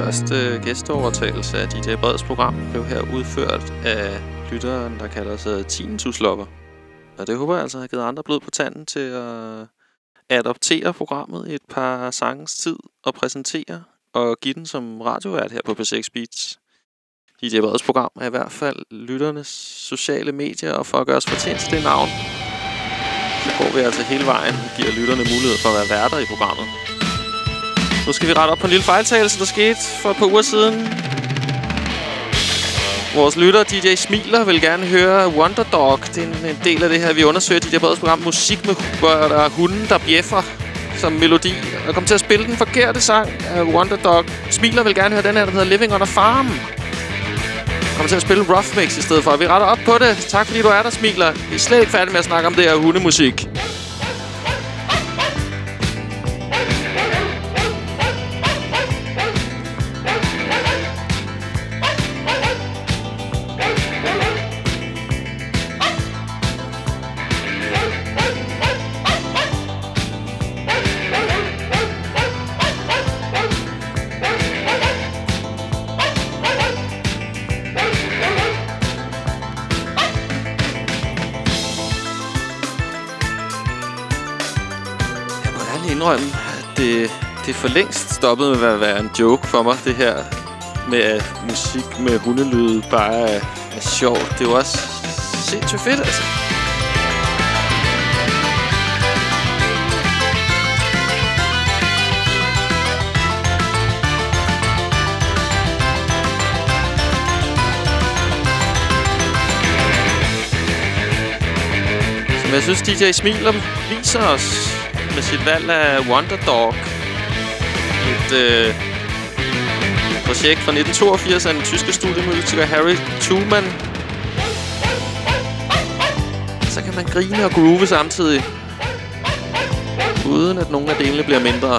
første gæsteovertagelse af DJ Breds program blev her udført af lytteren, der kalder sig Tinnitus-lover. Og det håber jeg altså har givet andre blod på tanden til at adoptere programmet i et par sangens tid og præsentere og give den som radiovært her på P6 Beats. DJ Breds program er i hvert fald lytternes sociale medier, og for at gøre os fortjent til det navn, så går vi altså hele vejen og giver lytterne mulighed for at være værter i programmet. Nu skal vi rette op på en lille fejltagelse, der skete for et par uger siden. Vores lytter, DJ Smiler, vil gerne høre Wonderdog. Det er en del af det her, vi undersøger DJ Breds program. Musik med der er hunden, der bjeffer som melodi. Jeg kom til at spille den forkerte sang af Wonderdog. Smiler vil gerne høre den her, der hedder Living on a Farm. Jeg kommer til at spille Rough Mix i stedet for. Vi retter op på det. Tak fordi du er der, Smiler. Vi er slet ikke færdige med at snakke om det her hundemusik. Det er for længst stoppet med at være en joke for mig, det her med at musik med hundelyde bare er sjovt. Det er jo også sindssygt fedt, altså. Som jeg synes, DJ Smiler viser os med sit valg af Wonderdog. Et projekt fra 1982 af den tyske studiemusiker Harry Truman. Så kan man grine og groove samtidig, uden at nogen af delene bliver mindre.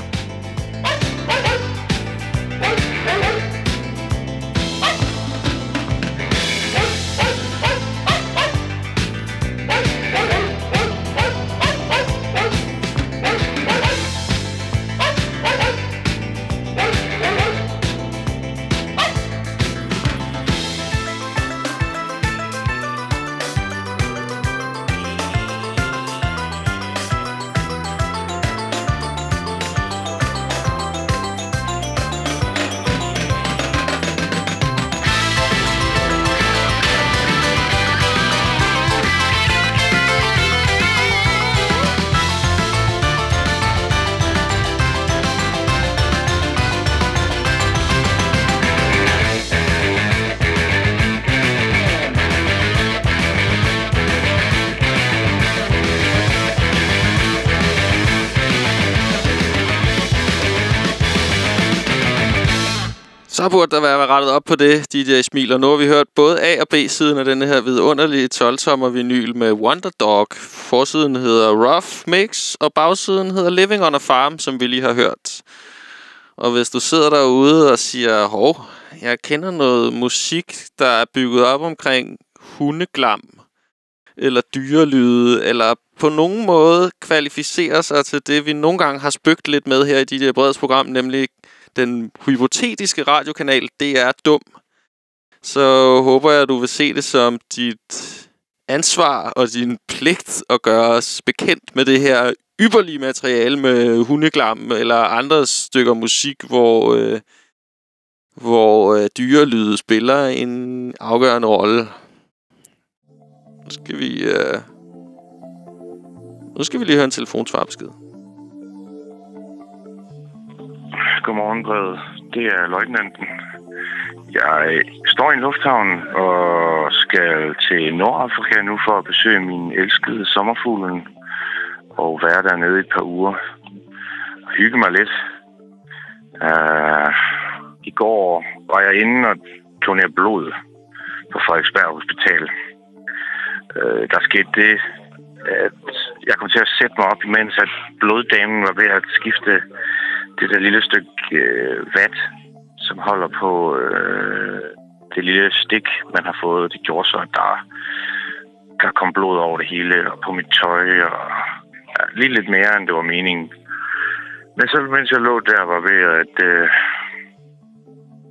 Så burde der være rettet op på det, DJ Smiler. Nu har vi hørt både A- og B-siden af denne her vidunderlige 12-tommer vinyl med Wonderdog. Forsiden hedder Rough Mix, og bagsiden hedder Living on a Farm, som vi lige har hørt. Og hvis du sidder derude og siger, hov, jeg kender noget musik, der er bygget op omkring hundeglam, eller dyrelyde, eller på nogen måde kvalificerer sig til det, vi nogle gange har spøgt lidt med her i DJ Breds program, nemlig den hypotetiske radiokanal DR Dum, så håber jeg, at du vil se det som dit ansvar og din pligt at gøre os bekendt med det her ypperlige materiale med hundeglam eller andre stykker musik, hvor dyrelyde spiller en afgørende rolle. Nu skal vi lige høre en telefonsvarbesked. Godmorgen, Brede. Det er løjtnanten. Jeg står i en lufthavn og skal til Nordafrika nu for at besøge min elskede sommerfuglen og være dernede et par uger og hygge mig lidt. I går var jeg inde og donere blod på Frederiksberg Hospital. Der skete det, at jeg kom til at sætte mig op, imens at bloddamen var ved at skifte det der lille stykke vat, som holder på det lille stik, man har fået. Det gjorde så, at der kom blod over det hele, og på mit tøj, og lige lidt mere, end det var meningen. Men så, mens jeg lå der, var ved at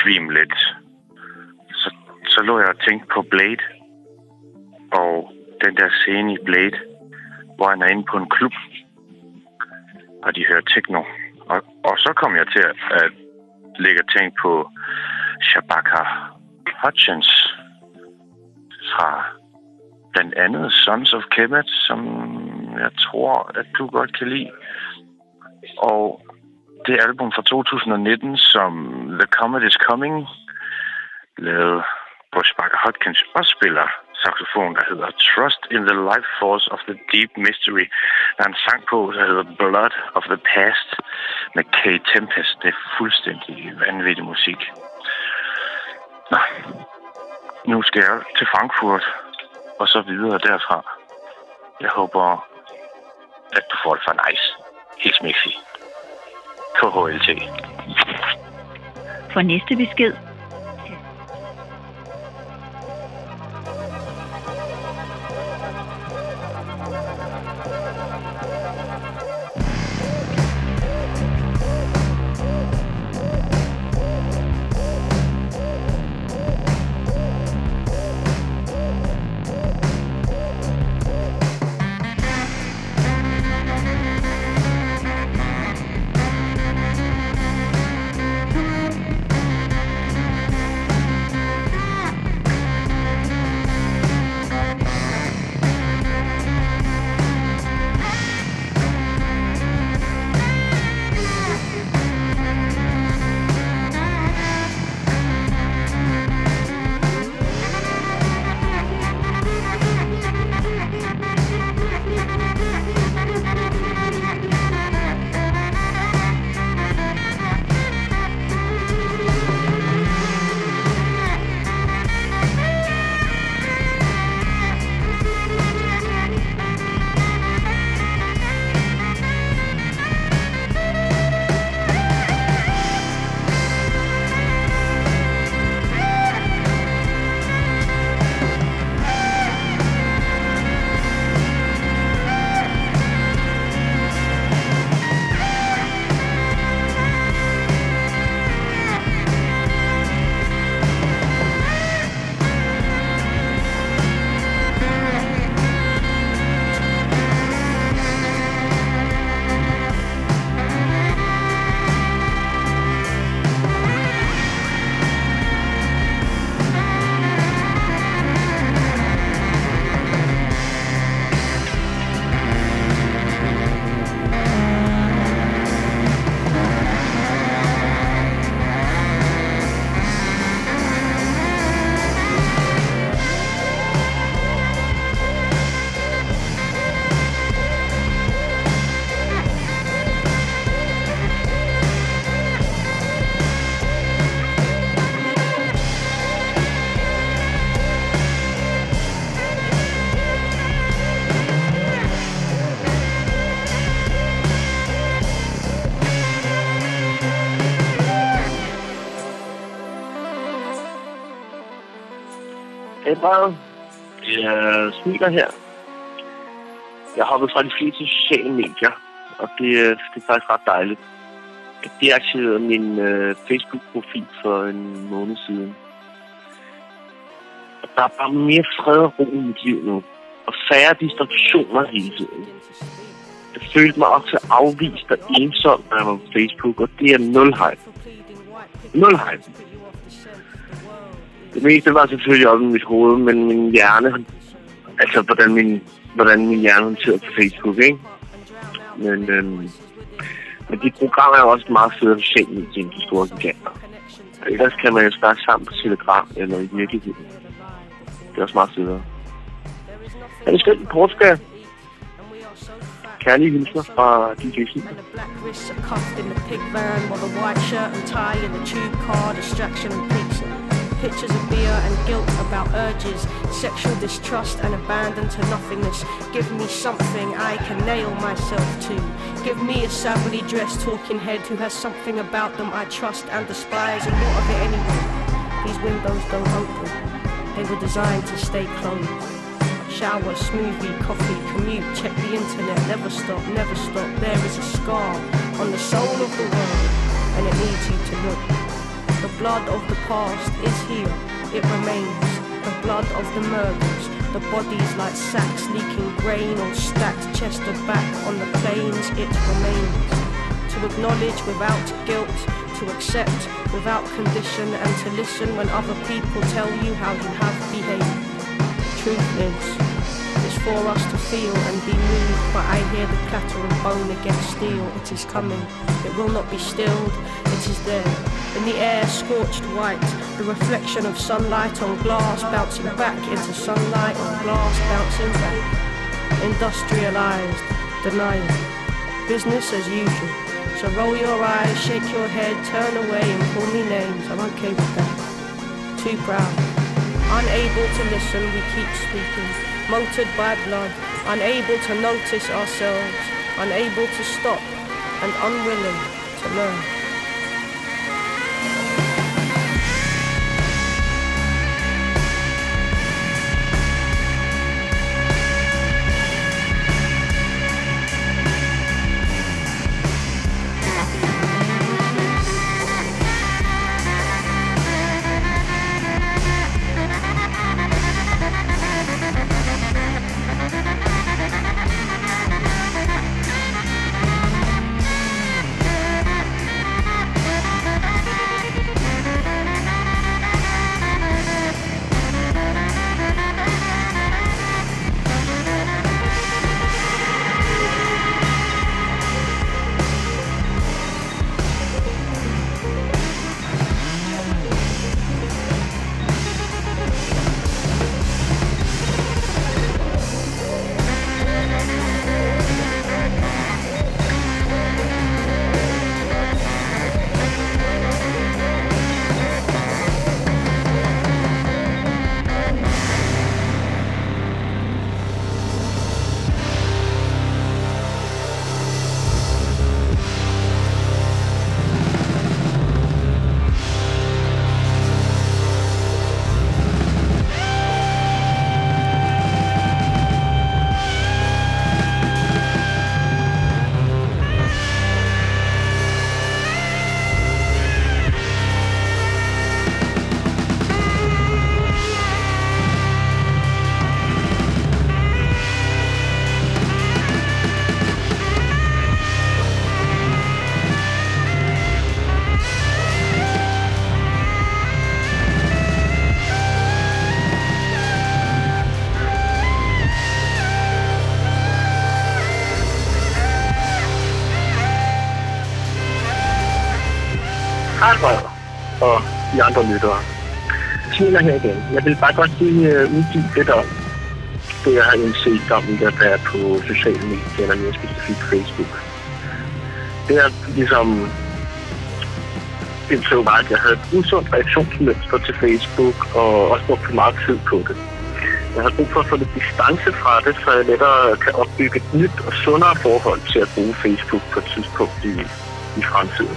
besvime lidt. Så lå jeg og tænkte på Blade. Og den der scene i Blade, hvor han er inde på en klub, og de hører techno. Og så kom jeg til at lægge og tænke på Shabaka Hutchins fra blandt andet Sons of Kemet, som jeg tror, at du godt kan lide. Og det album fra 2019, som The Comet is Coming, lavet på Shabaka Hutchins også spiller saxofon, der hedder Trust in the Life Force of the Deep Mystery. Der er en sang på, der hedder Blood of the Past med Kay Tempest. Det er fuldstændig vanvittig musik. Nå. Nu skal jeg til Frankfurt og så videre derfra. Jeg håber, at du får det for nice. Hils Mixi. KHLT. For næste besked. Det er Smiler her. Jeg har hoppet fra de fleste sociale medier, og det er faktisk ret dejligt. Jeg deaktiverede min Facebook-profil for en måned siden. Og der er bare mere fred og ro i mit liv nu, og færre distraktioner hele tiden. Jeg følte mig også afvist og ensom, når jeg var på Facebook, og det er nul hype. Nul hype. Det meste var selvfølgelig op i mit hoved, men min hjerne, altså hvordan min hjerne håndterede på Facebook, ikke? Men de programmer er også meget federe socialt end de store giganter. Ellers kan man jo snakke sammen på Telegram eller i virkeligheden. Det er også meget federe. Er det skønt i Portugal? Kærlige hilsner fra DJ Smiler. Pictures of beer and guilt about urges, sexual distrust and abandon to nothingness. Give me something I can nail myself to. Give me a savagely dressed talking head who has something about them I trust and despise, and what of it anyway? These windows don't open. They were designed to stay closed. Shower, smoothie, coffee, commute, check the internet, never stop, never stop. There is a scar on the soul of the world, and it needs you to look. The blood of the past is here, it remains. The blood of the murders, the bodies like sacks leaking grain or stacked chest to back on the plains, it remains. To acknowledge without guilt, to accept without condition, and to listen when other people tell you how you have behaved. Truth lives. It's for us to feel and be moved, but I hear the clatter of bone against steel. It is coming, it will not be stilled, it is there. In the air, scorched white, the reflection of sunlight on glass bouncing back into sunlight on glass bouncing back. Industrialized, denial, business as usual. So roll your eyes, shake your head, turn away and call me names. I'm okay with that. Too proud. Unable to listen, we keep speaking. Motored by blood, unable to notice ourselves, unable to stop, and unwilling to learn. Og de andre lyttere. Smiler her igen. Jeg vil bare godt lige udgive lidt om det, jeg har indset om at være på sociale medier, eller mere specifikt Facebook. Det er ligesom indså bare, at jeg havde et usundt reaktionsmønster til Facebook, og også brugt for meget tid på det. Jeg har brug for at få lidt distance fra det, så jeg lettere kan opbygge et nyt og sundere forhold til at bruge Facebook på et tidspunkt i fremtiden.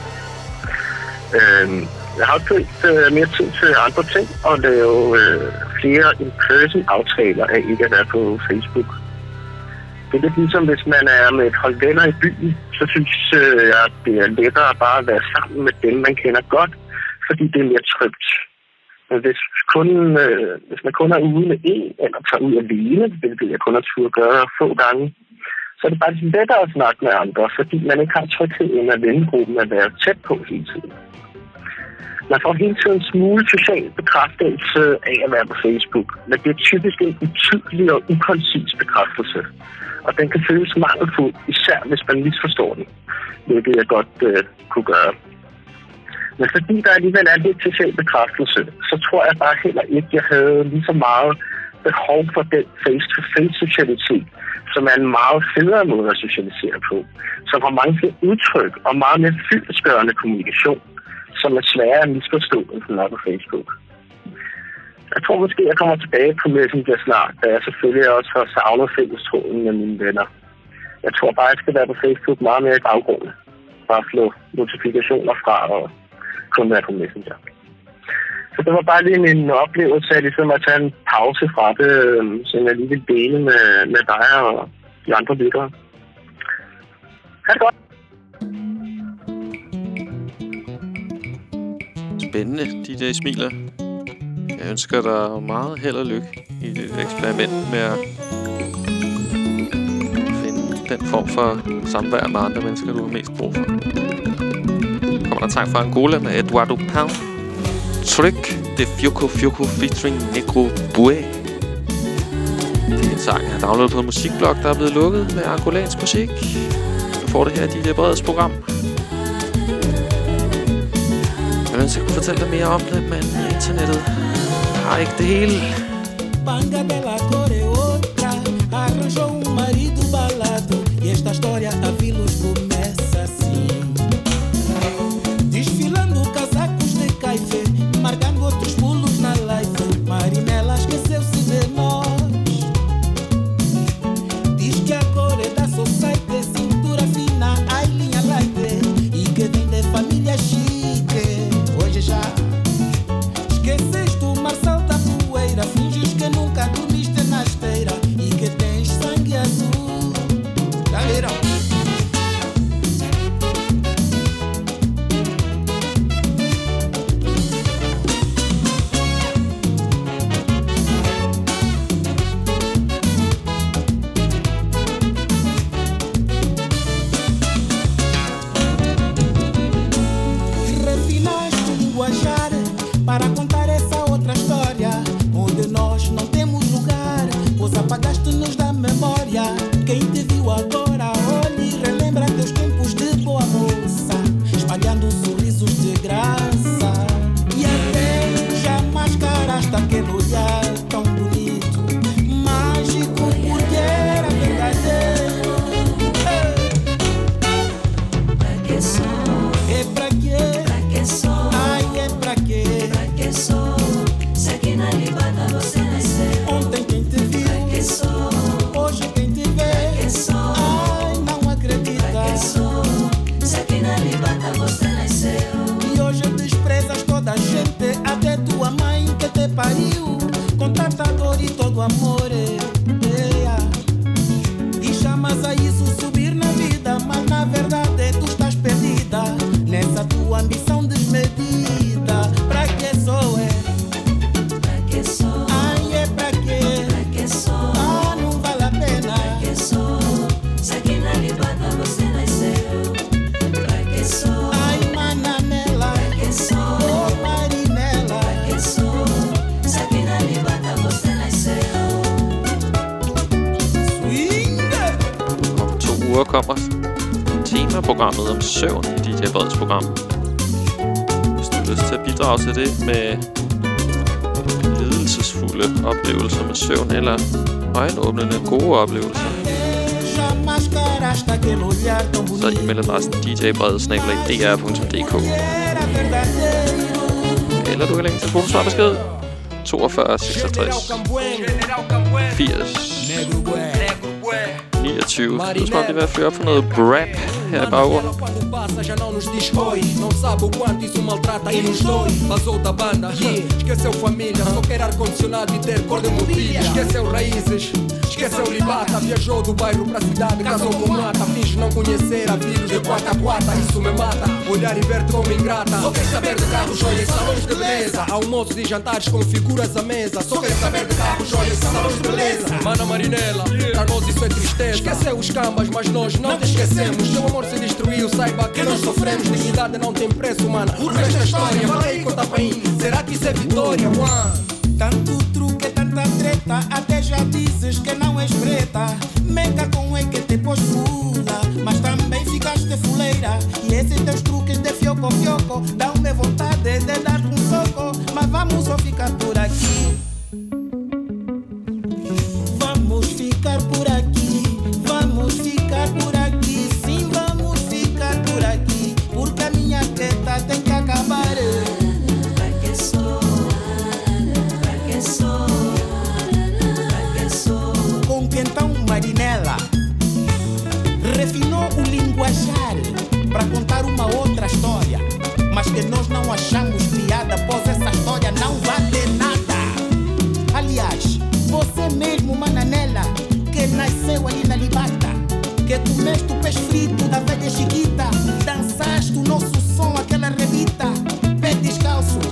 Jeg har købt mere tid til andre ting og lave flere in-person aftaler af ikke at være på Facebook. Det er lidt ligesom, hvis man er med et hold venner i byen, så synes jeg, at det er lettere bare at være sammen med dem, man kender godt, fordi det er mere trygt. Men hvis man kun er ude med en, eller tager ud alene, hvilket jeg kun har turde gøre få gange, så er det bare lidt lettere at snakke med andre, fordi man ikke har trygheden af vennegruppen at være tæt på hele tiden. Man får hele tiden en smule social bekræftelse af at være på Facebook, men det er typisk en utydelig og ukoncis bekræftelse. Og den kan føles mangelfuld, især hvis man misforstår den, hvilket jeg godt kunne gøre. Men fordi der alligevel er lidt social bekræftelse, så tror jeg bare heller ikke, at jeg havde lige så meget behov for den face-to-face-socialitet, som er en meget federe måde at socialisere på, som har mange flere udtryk og meget mere fyldestgørende kommunikation, som er sværere at misforstå, end den er på Facebook. Jeg tror måske, jeg kommer tilbage på Messenger snart, da jeg selvfølgelig også har savnet fællestråden med mine venner. Jeg tror bare, jeg skal være på Facebook meget mere i baggrunden. Bare slå notifikationer fra og kun være på Messenger. Så det var bare lige min oplevelse af ligesom at tage en pause fra det, som jeg lige vil dele med dig og de andre lyttere. Ha' det godt! Spændende, DJ Smiler. Jeg ønsker dig meget held og lykke i dit eksperiment med at finde den form for samvær med andre mennesker, du har mest brug for. Kommer der tak fra Angola med Eduardo Pão. Tryk de Fioco Fioco featuring Negro Bue. Det er en sang, jeg har downloadet på en musikblog, der er blevet lukket med angolansk musik. Du får det her i DJ Breds program. Jeg ønsker, jeg kunne fortælle dig mere om det, men internettet har ikke det hele. Banga dela cor é outra, arranjou marido balado e esta história a Vilos começa assim. Desfilando casacos de caife, marcando outros pulos na life. Marinela esqueceu-se de nós. Diz que a cor é da society, cintura fina, ai linha light. E que vem de família chique. Hoje já esqueceste o Marcelo da poeira. Finges que nunca dormiste na esteira e que tens sangue azul. Galera, refinaste o linguajar para contar essa outra história, onde nós não temos lugar, pois apagaste-nos da memória. Quem te viu agora, olhe e relembra teus tempos de boa moça, espalhando sorrisos de graça. E até já mascaraste aquele olhar tão bonito, mágico, porque era verdadeiro. Pra que sou? É pra quê? Pra que sou? Ai, é pra quê? Pra que sou? Se aqui na Libana você nasceu. Ontem quem te viu? Pra que sou? Hoje quem te vê? Pra que sou? Ai, não acredita. Pra que sou? Se aqui na Libana você nasceu. E hoje desprezas toda a gente, até tua mãe que te pariu, com tanta dor e todo amor. E chamas a isso subir na vida, mas na verdade tu estás perdida nessa tua ambição desmedida. Pra que sou? Pra que sou? Ai, é pra quê? Pra que sou? Ah, não vale a pena. Pra que sou? Se aqui na Libana você nasceu. Pra que sou? Ai, Mananela. Pra que sou? Oh, Marinela. Pra que sou? Se aqui na Libana você nasceu. Swinga! Om 2 uger kommer temaprogrammet om søvn i DJ Breds program. Hvis du har lyst til at bidrage til det med lidelsesfulde oplevelser med søvn eller øjenåbnende gode oplevelser, Já mascaraste aquele olhar tão så bonito. e-mailadressen djbrede@dr.dk. Era verdadeiro. Eller du kan lægge telefonsvarbesked 42 66 80 29. Nu skal vi være at fyre op for noget rap her i baggrunden. Passa já não nos diz oi, não sabe o quanto isso maltrata e nos dói. Vazou da banda, esqueceu família, só quer ar-condicionado e ter cor de mobília. Esqueceu raízes, esqueceu libata, viajou do bairro pra cidade, casou com mata, finge não conhecer a vírus de quarta a quarta, isso me mata, olhar e ver-te como ingrata. Só quer saber de carros, joias e salões de beleza, almoços e jantares com figuras à mesa. Só quer saber de carros, joias e salões de beleza. Mana Marinela, pra nós isso é tristeza. Esqueceu os cambas, mas nós não te esquecemos. Teu amor se destruiu, saiba que nós sofremos. Dignidade não tem preço, mana. O resto é história, fala aí, conta pra mim. Será que isso é vitória, one? Tanto truque, tanta treta, até já dizes que não és preta. Meca com el que te pôs fula, mas também ficaste fuleira. E esses teus truques de fioco, fioco, dão-me vontade de dar-te um soco. Mas vamos só ficar por aqui. Vamos ficar por aqui. Vamos ficar por aqui. Sim, vamos ficar por aqui. Porque a minha treta tem que acabar. Pra que sou? Pra que sou? Pra que sou? Com que então Marinela refinou o linguajar para contar uma outra história, mas que nós não achamos piada, pois essa história não vale nada. Aliás, você mesmo, Mananela, que nasceu ali na Libata, que comeste o peixe frito da velha Chiquita, dançaste o nosso som, aquela rebita, pé descalço,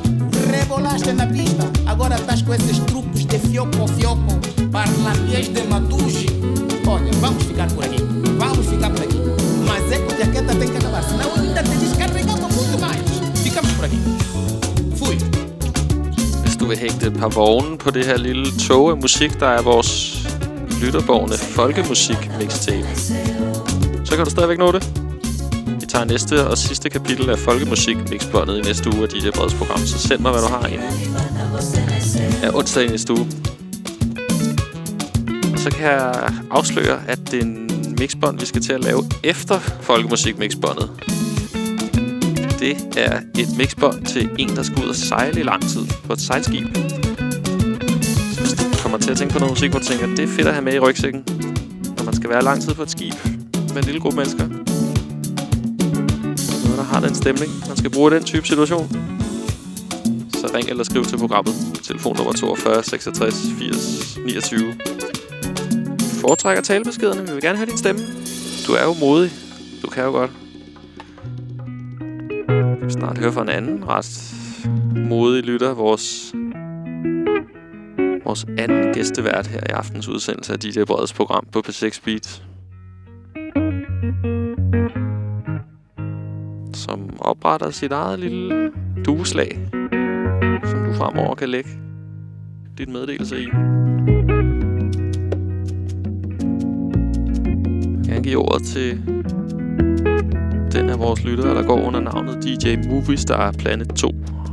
falaste na pista, agora estás com esses truques de fioco, parlapiés de matuji. Olha, vamos ficar por aqui. Mas é que a jaqueta tem que acabar, senão ainda te descarregamos muito mais. Ficamos por aqui. Fui. Hvis du vil hægte et par vogne på det her lille tog af musik, der er vores lytterbårne folkemusik mixtape, så kan du stadigvæk nå det. Vi tager næste og sidste kapitel af folkemusik mixbåndet i næste uge af DJ Breds program, så send mig, hvad du har inden af onsdag i næste uge. Og så kan jeg afsløre, at det er en mixbånd, vi skal til at lave efter folkemusik mixbåndet. Det er et mixbånd til en, der skal ud og sejle i lang tid på et sejlskib. Så hvis du kommer til at tænke på noget musik, hvor du tænker, det er fedt at have med i rygsækken, når man skal være lang tid på et skib med en lille gruppe mennesker. Noget, der har den stemning. Man skal bruge den type situation. Så ring eller skriv til programmet. Telefonnummer 42 66 80 29. Foretrækker talebeskederne. Vi vil gerne høre din stemme. Du er jo modig. Du kan jo godt. Vi vil snart høre fra en anden ret modig lytter. Vores anden gæstevært her i aftens udsendelse af DJ Breds program på P6 Beat. Som opretter sit eget lille dueslag, som du fremover kan lægge dit meddelelse i. Jeg kan give ordet til den af vores lyttere, der går under navnet DJ Movistar Planet 2.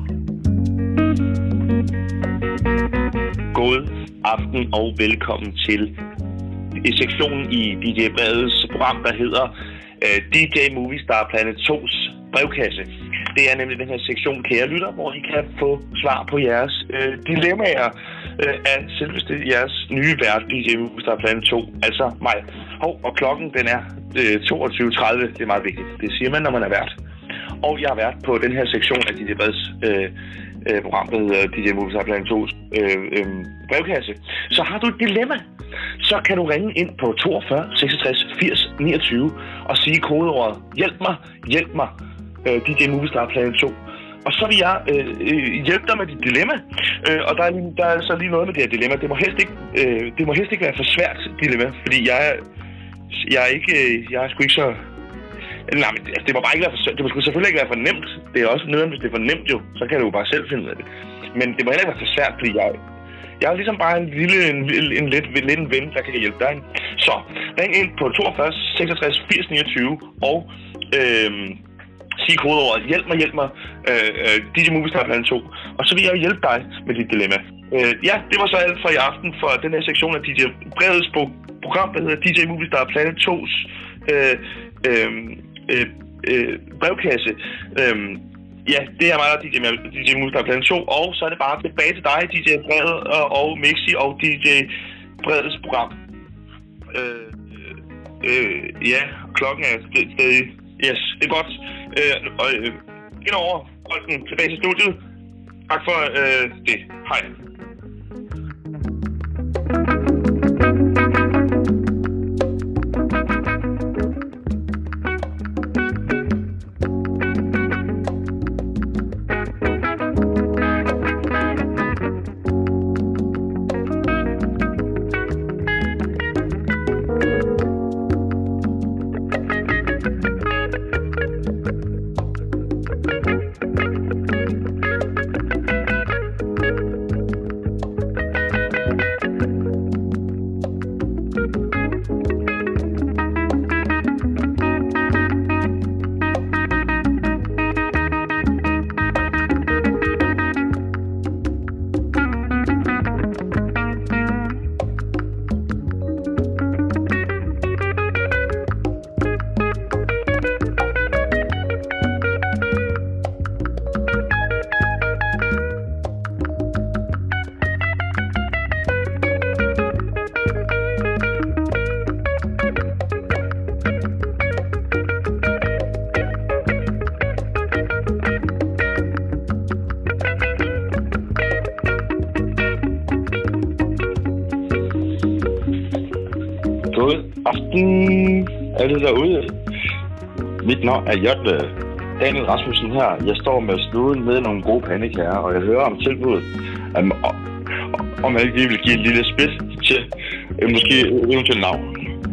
God aften og velkommen til sektionen i DJ Breds program, der hedder DJ Movistar Planet 2's brevkasse. Det er nemlig den her sektion, kære lytter, hvor I kan få svar på jeres dilemmaer af selveste jeres nye vært, DJ Movistar Planet 2, altså mig. Og klokken den er 22.30, det er meget vigtigt. Det siger man, når man er vært. Og jeg har været på den her sektion af DJ Breds program, der hedder DJ Movistar Planet 2's brevkasse. Så har du et dilemma, så kan du ringe ind på 42 66 80 29 og sige kodeordet hjælp mig, DJ Movistar Planet 2. Og så vil jeg hjælpe dig med dit dilemma. Og der er så lige noget med det her dilemma. Det må helst ikke være for svært dilemma, fordi jeg er sgu ikke så... Nej, men det må bare ikke være for... Det må selvfølgelig ikke være for nemt. Det er også nederen, hvis det er for nemt jo. Så kan du jo bare selv finde ud af det. Men det må heller ikke være for svært, fordi jeg er ligesom bare en lidt ven, der kan hjælpe dig. Så ring ind på 42 66 80 29 og sige kodeordet hjælp mig, DJ Movistar Planet 2. Og så vil jeg hjælpe dig med dit dilemma. Ja, det var så alt for i aften for den her sektion af DJ Breds program, der hedder DJ Movistar Planet 2's brevkasse. Ja, det er mig, der er DJ Movistar Planet 2, og så er det bare tilbage til dig, DJ Brede og Mixi og DJ Bredes program. Ja, klokken er stadig... Yes, det er godt. Ind over bolden tilbage til studiet. Tak for det. Hej. Alle derude. Mit navn er Jørgen. Daniel Rasmussen her. Jeg står med snuden med nogle gode pandekager, og jeg hører om tilbuddet, om jeg ikke vil give et lille spil til måske eventuelt navn.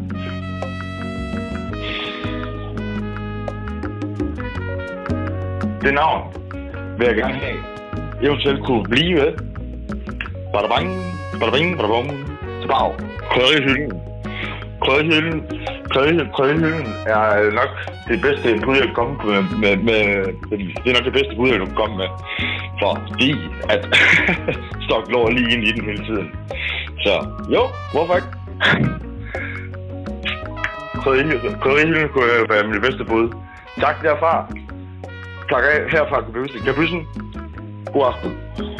Det navn vil jeg gerne have. Eventuelt kunne blive ved. Badabang, badabing, badabum, tilbage. Krødehylden. Krødehylden er nok det bedste bud, jeg kan komme med. Det er nok det bedste bud, jeg kan komme med. Fordi at Stok lå lige ind i den hele tiden. Så jo, hvorfor ikke? Krødehylden kunne være mit bedste bud. Tak derfra. Tak herfra, Kabysen. God aften.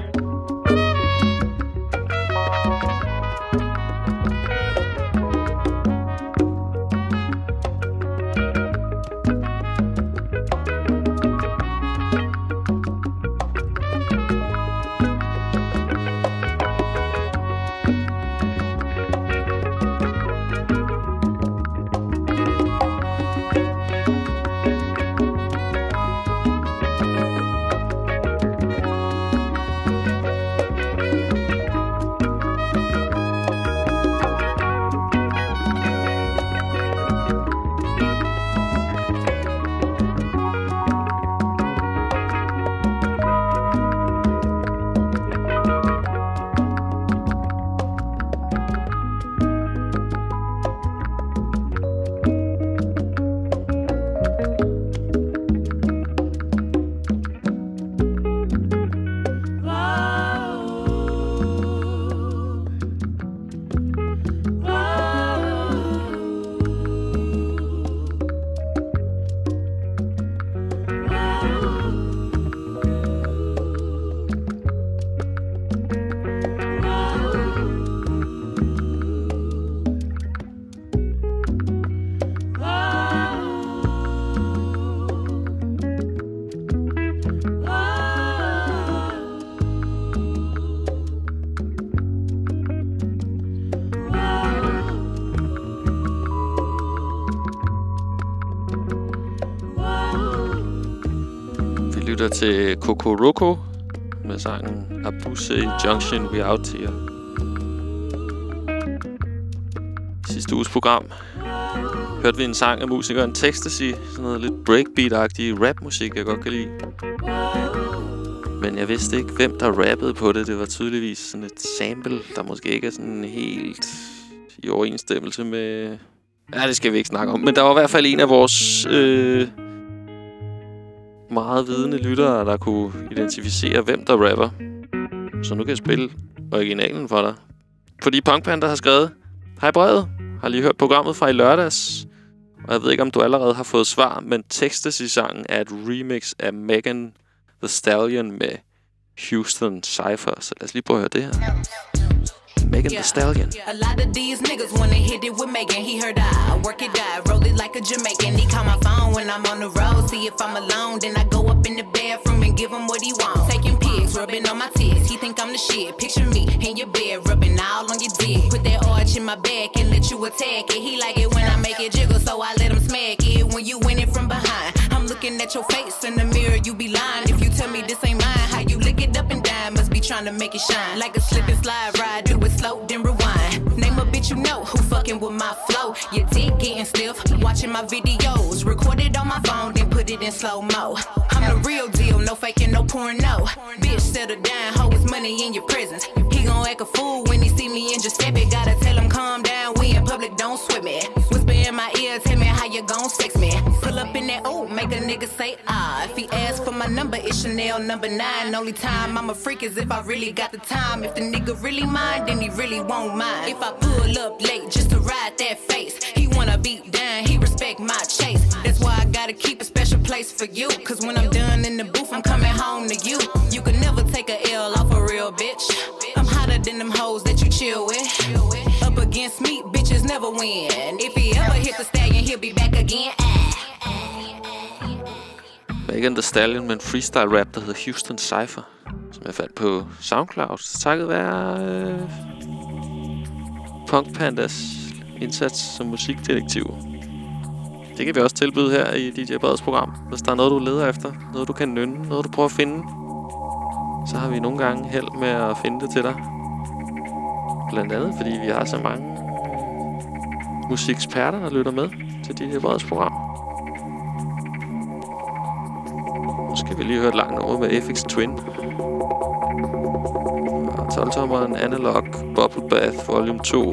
Til Kokoroko med sangen Abuse Junction We Out Here. Sidste uges program hørte vi en sang af musikeren Textasy, sådan noget lidt breakbeat-agtig rapmusik, jeg godt kan lide. Men jeg vidste ikke, hvem der rappede på det. Det var tydeligvis sådan et sample, der måske ikke er sådan helt i overensstemmelse med... Ja, det skal vi ikke snakke om. Men der var i hvert fald en af vores... meget vidende lyttere, der kunne identificere, hvem der rapper. Så nu kan jeg spille originalen for dig. Fordi Punk Panda har skrevet: Hej Brevet, har lige hørt programmet fra i lørdags, og jeg ved ikke, om du allerede har fået svar, men Textasy-sangen er et remix af Megan Thee Stallion med Houston Cypher. Så lad os lige prøve at høre det her. Megan Thee Stallion. A lot of these niggas wanna hit it with Megan. He heard I work it out, roll it like a Jamaican. He call my phone when I'm on the road. See if I'm alone, then I go up in the bathroom and give him what he wants. Taking pics, rubbing on my tits. He think I'm the shit. Picture me in your bed, rubbing all on your dick. Put that arch in my back and let you attack it. He like it when I make it jiggle, so I let him smack it. When you win it from behind, I'm looking at your face in the mirror. You be lying if you tell me this ain't mine. How you lick it up and down? Must be trying to make it shine like a slip and slide ride. Do it slow, then rewind. Name a bitch you know who fucking with my flow. Your dick getting stiff, watching my videos. Record it on my phone, then put it in slow-mo. I'm the real deal, no faking, no porno. Bitch, settle down, hoe, it's money in your presence. He gon' act a fool when he see me in Giuseppe. Gotta tell him calm down, we in public, don't sweat me. Whisper in my ear, tell me how you gon' sex me. Pull up in that, ooh, make a nigga say ah. If he asks for my number, it's Chanel number 9. Only time I'm a freak is if I really got the time. If the nigga really mind, then he really won't mind. If I pull up late just to ride that face, he wanna beat down, he respect my chase. That's why I gotta keep a special place for you. Cause when I'm done in the booth, I'm coming home to you. You can never take a L off a real bitch. I'm hotter than them hoes that you chill with. Up against me, bitches never win. If he ever hit the stallion, he'll be back again. Megan Thee Stallion med en freestyle rap, der hedder Houston Cypher, som jeg fandt på SoundCloud, takket være Punk Pandas indsats som musikdetektiv. Det kan vi også tilbyde her i DJ Breds program. Hvis der er noget, du leder efter, noget du kan nynne, noget du prøver at finde, så har vi nogle gange held med at finde det til dig. Blandt andet, fordi vi har så mange musikeksperter, der lytter med til DJ Breds program. Nu skal vi lige høre et langt nummer med Aphex Twin. 12-tommeren Analog Bubble Bath Volume 2.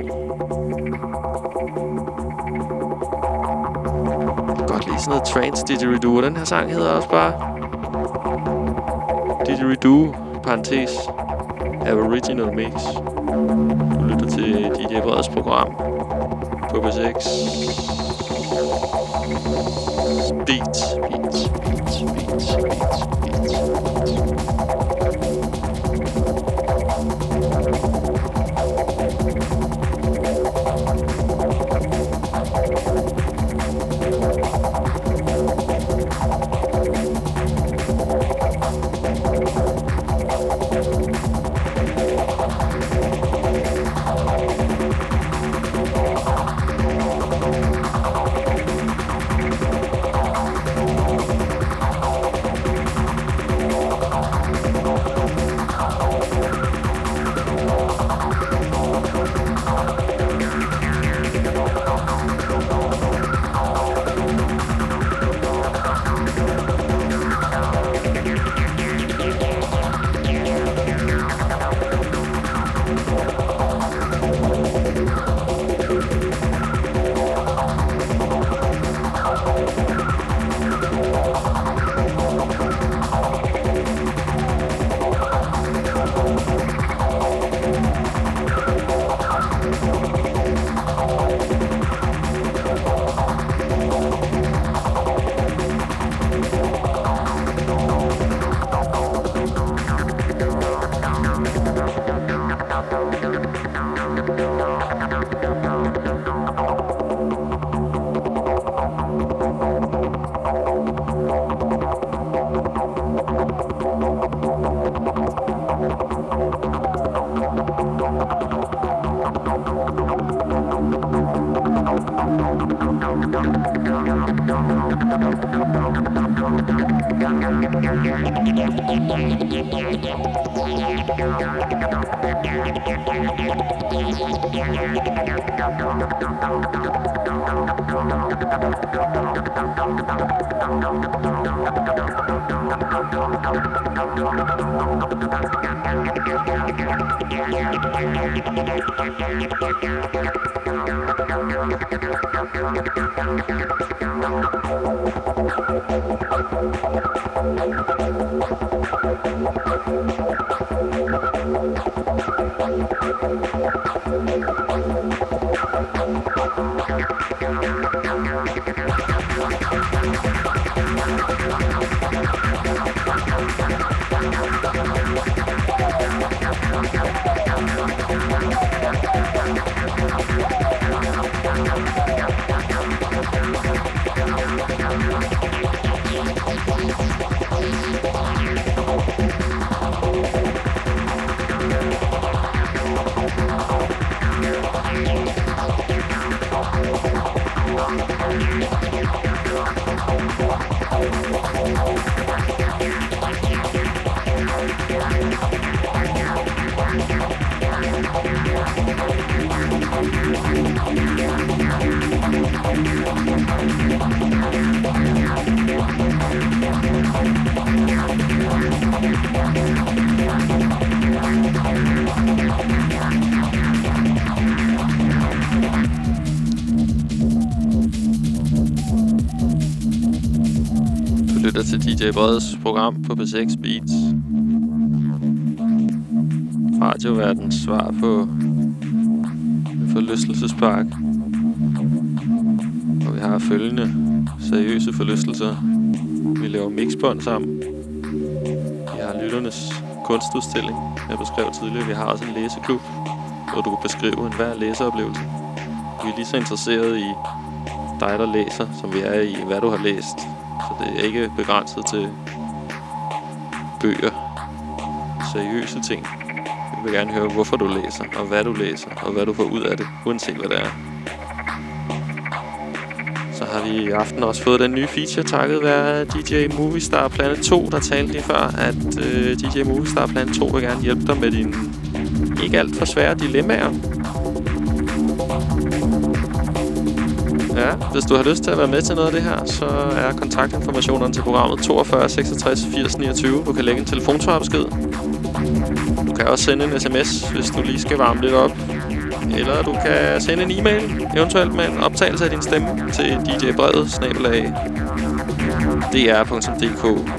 Godt lige sådan noget trance didgeridoo. Den her sang hedder også bare Didgeridoo, parentes, Aboriginal Mix. Du lytter til DJ Breds program på B6. Beats. Til DJ Breds program på B6 Beats. Radioverdens svar på en forlystelsespark. Og vi har følgende seriøse forlystelser. Vi laver mixbånd sammen. Vi har lytternes kunstudstilling. Jeg beskrev tidligere, vi har også en læseklub, hvor du kan beskrive enhver læseoplevelse. Vi er lige så interesserede i dig, der læser, som vi er i, hvad du har læst. Så det er ikke begrænset til bøger, seriøse ting. Vi vil gerne høre, hvorfor du læser, og hvad du læser, og hvad du får ud af det, uanset hvad det er. Så har vi i aften også fået den nye feature, takket være DJ Movistar Planet 2, der talte lige før, at DJ Movistar Planet 2 vil gerne hjælpe dig med dine ikke alt for svære dilemmaer. Ja, hvis du har lyst til at være med til noget af det her, så er kontaktinformationerne til programmet 42 66 80 29. Du kan lægge en telefonsvarbesked. Du kan også sende en sms, hvis du lige skal varme lidt op. Eller du kan sende en e-mail, eventuelt med en optagelse af din stemme til djbrevet@dr.dk.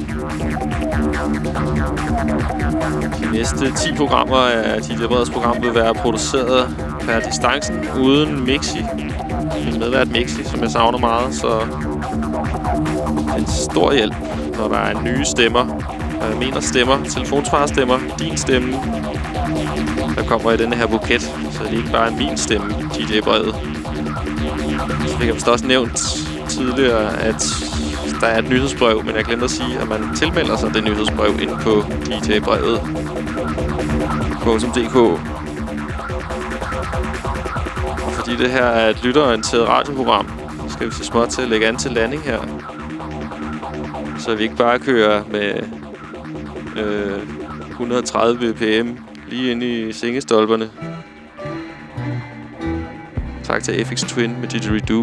De næste 10 programmer af DJ Breds program vil være produceret per distancen uden Mixi. Min medvært Mixi, som jeg savner meget, så det er en stor hjælp, når der er nye stemmer. Jeg mener stemmer, telefonsvarstemmer, din stemme, der kommer i denne her buket, så det ikke bare er min stemme, DJ Brede. Så fik jeg vist også nævnt tidligere, at der er et nyhedsbrev, men jeg glemte at sige, at man tilmelder sig det nyhedsbrev ind på djbrede.dk. Og fordi det her er et lytterorienteret radioprogram, så skal vi så småt til at lægge an til landing her. Så vi ikke bare kører med 130 bpm lige ind i sengestolperne. Tak til FX Twin med Didgeridoo.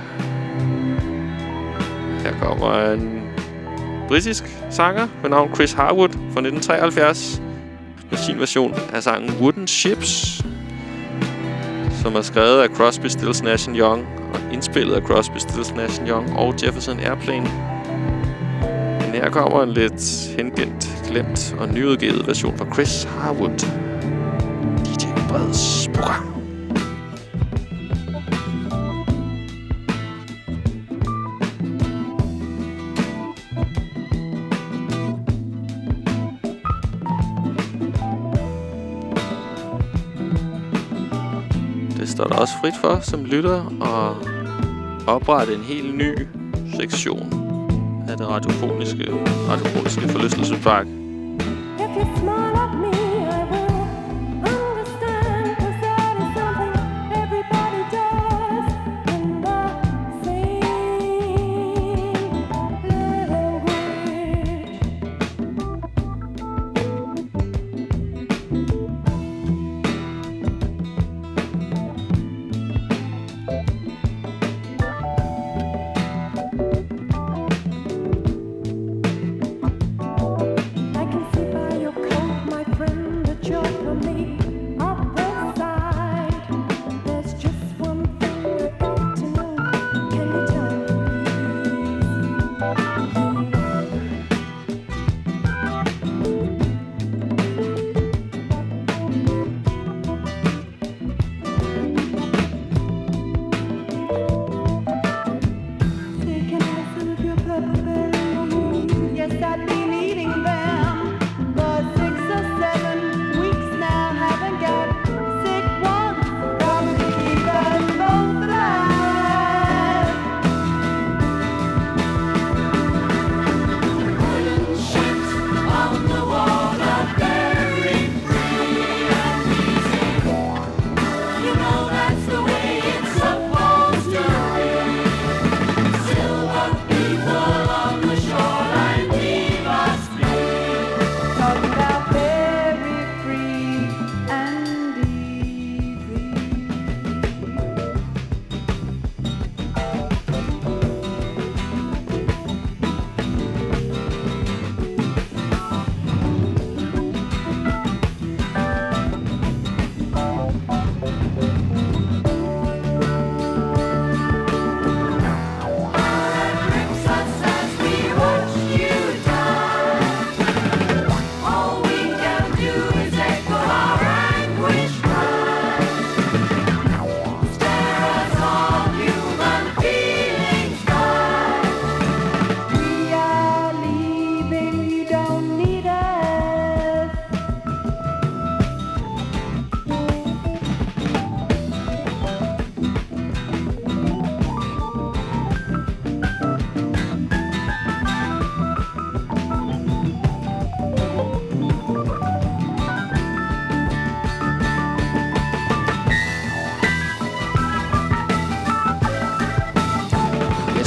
Her kommer en britisk sanger med navn Chris Harwood fra 1973 med sin version af sangen Wooden Ships, som er skrevet af Crosby, Stills, Nash & Young og indspillet af Crosby, Stills, Nash & Young og Jefferson Airplane. Men her kommer en lidt hengemt, glemt og nyudgivet version fra Chris Harwood. DJ Breds program. Det står der også frit for som lytter at oprette en helt ny sektion af det radiofoniske forlystelsespark.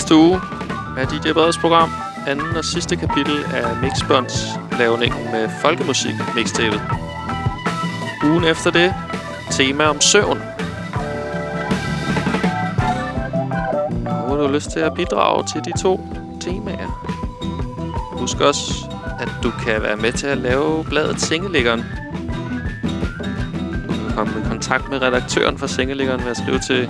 næste uge af DJ Breds program. Anden og sidste kapitel af Mixbonds lavningen med folkemusik mixtapet. Ugen efter det, tema om søvn. Og du har lyst til at bidrage til de to temaer. Husk også, at du kan være med til at lave bladet Sengeliggeren. Du kan komme i kontakt med redaktøren for Sengeliggeren ved at skrive til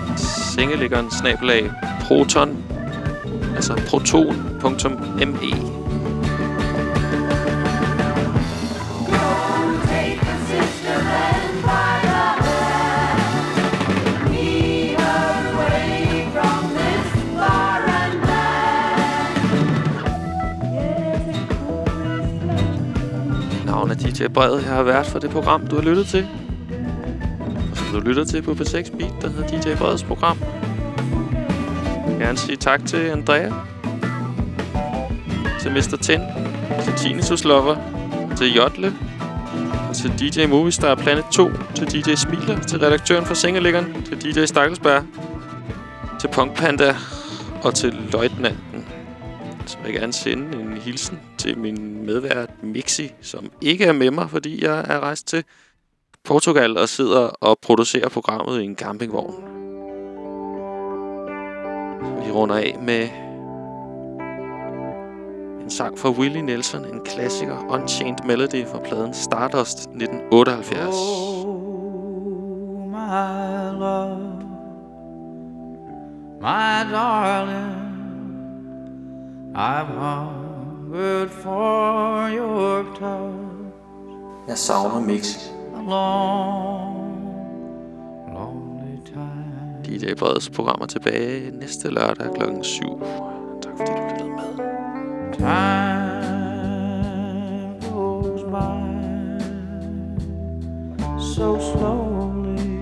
sengeliggeren@proton, altså proton.me. Navnet er DJ Bred. Jeg har været for det program, du har lyttet til. Og som du lytter til på P6 Beat, der hedder DJ Breds program. Jeg vil gerne sige tak til Andrea, til Mr. Ten, til Tinnitus Lover, til Jotle, og til DJ Movistar Planet 2, til DJ Smiler, til redaktøren for Sengeliggeren, til DJ Stakkelsberg, til Punk Panda og til Løjtnanten. Så vil jeg gerne sende en hilsen til min medvært Mixi, som ikke er med mig, fordi jeg er rejst til Portugal og sidder og producerer programmet i en campingvogn. Vi runder af med en sang fra Willie Nelson, en klassiker, Unchained Melody fra pladen Stardust 1978. Oh, my love, my darling, I've hungered for your touch. Jeg savner Mixi. DJ Breds program er tilbage næste lørdag kl. 7. Tak fordi du lyttede med. Time goes by so slowly,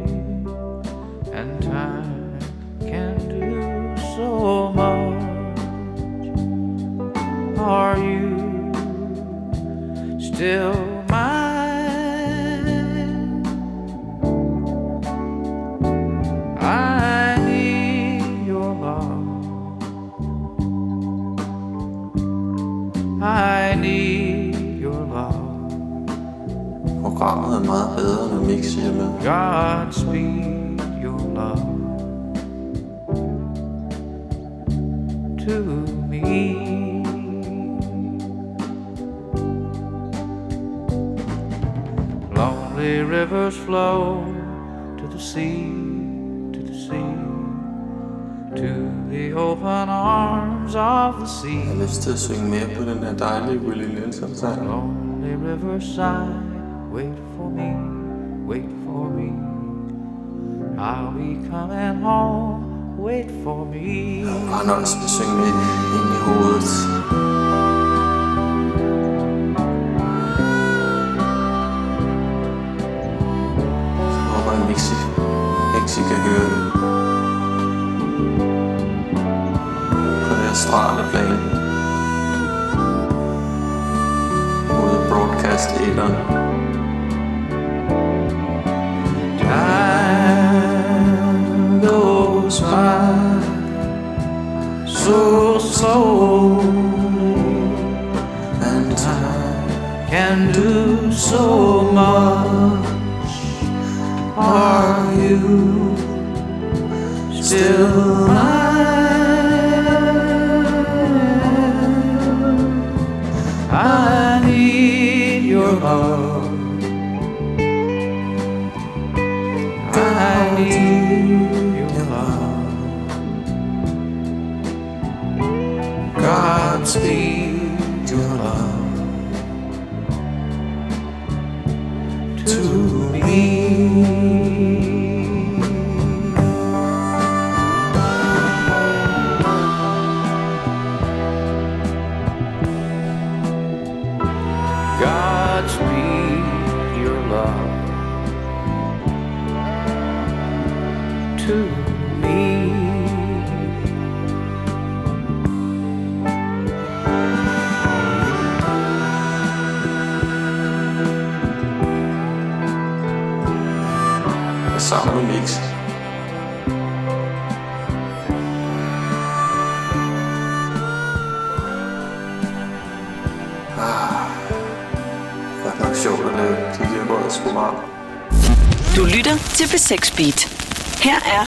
and time can do so much. Are you still I need your love. Programmet er meget bedre, når Mixi er med. Godspeed your love to me. Lonely rivers flow to the sea, to the sea, to the open arms of the sea. Jeg har lyst til at synge mere på den her dejlige Willie Nelson-sang. Lonely riverside, wait for me, wait for me. I'll be coming home, wait for me. Og han også vil synge med ind i hovedet. Så håber jeg, Mixi kan høre det. Astrale plan mod broadcast æteren. Time goes by so slowly, and time can do so much. Are you still mine? I need your love. I need your love. Godspeed your love to me. Savner Mixi. Du lytter til B6 Beat. Her er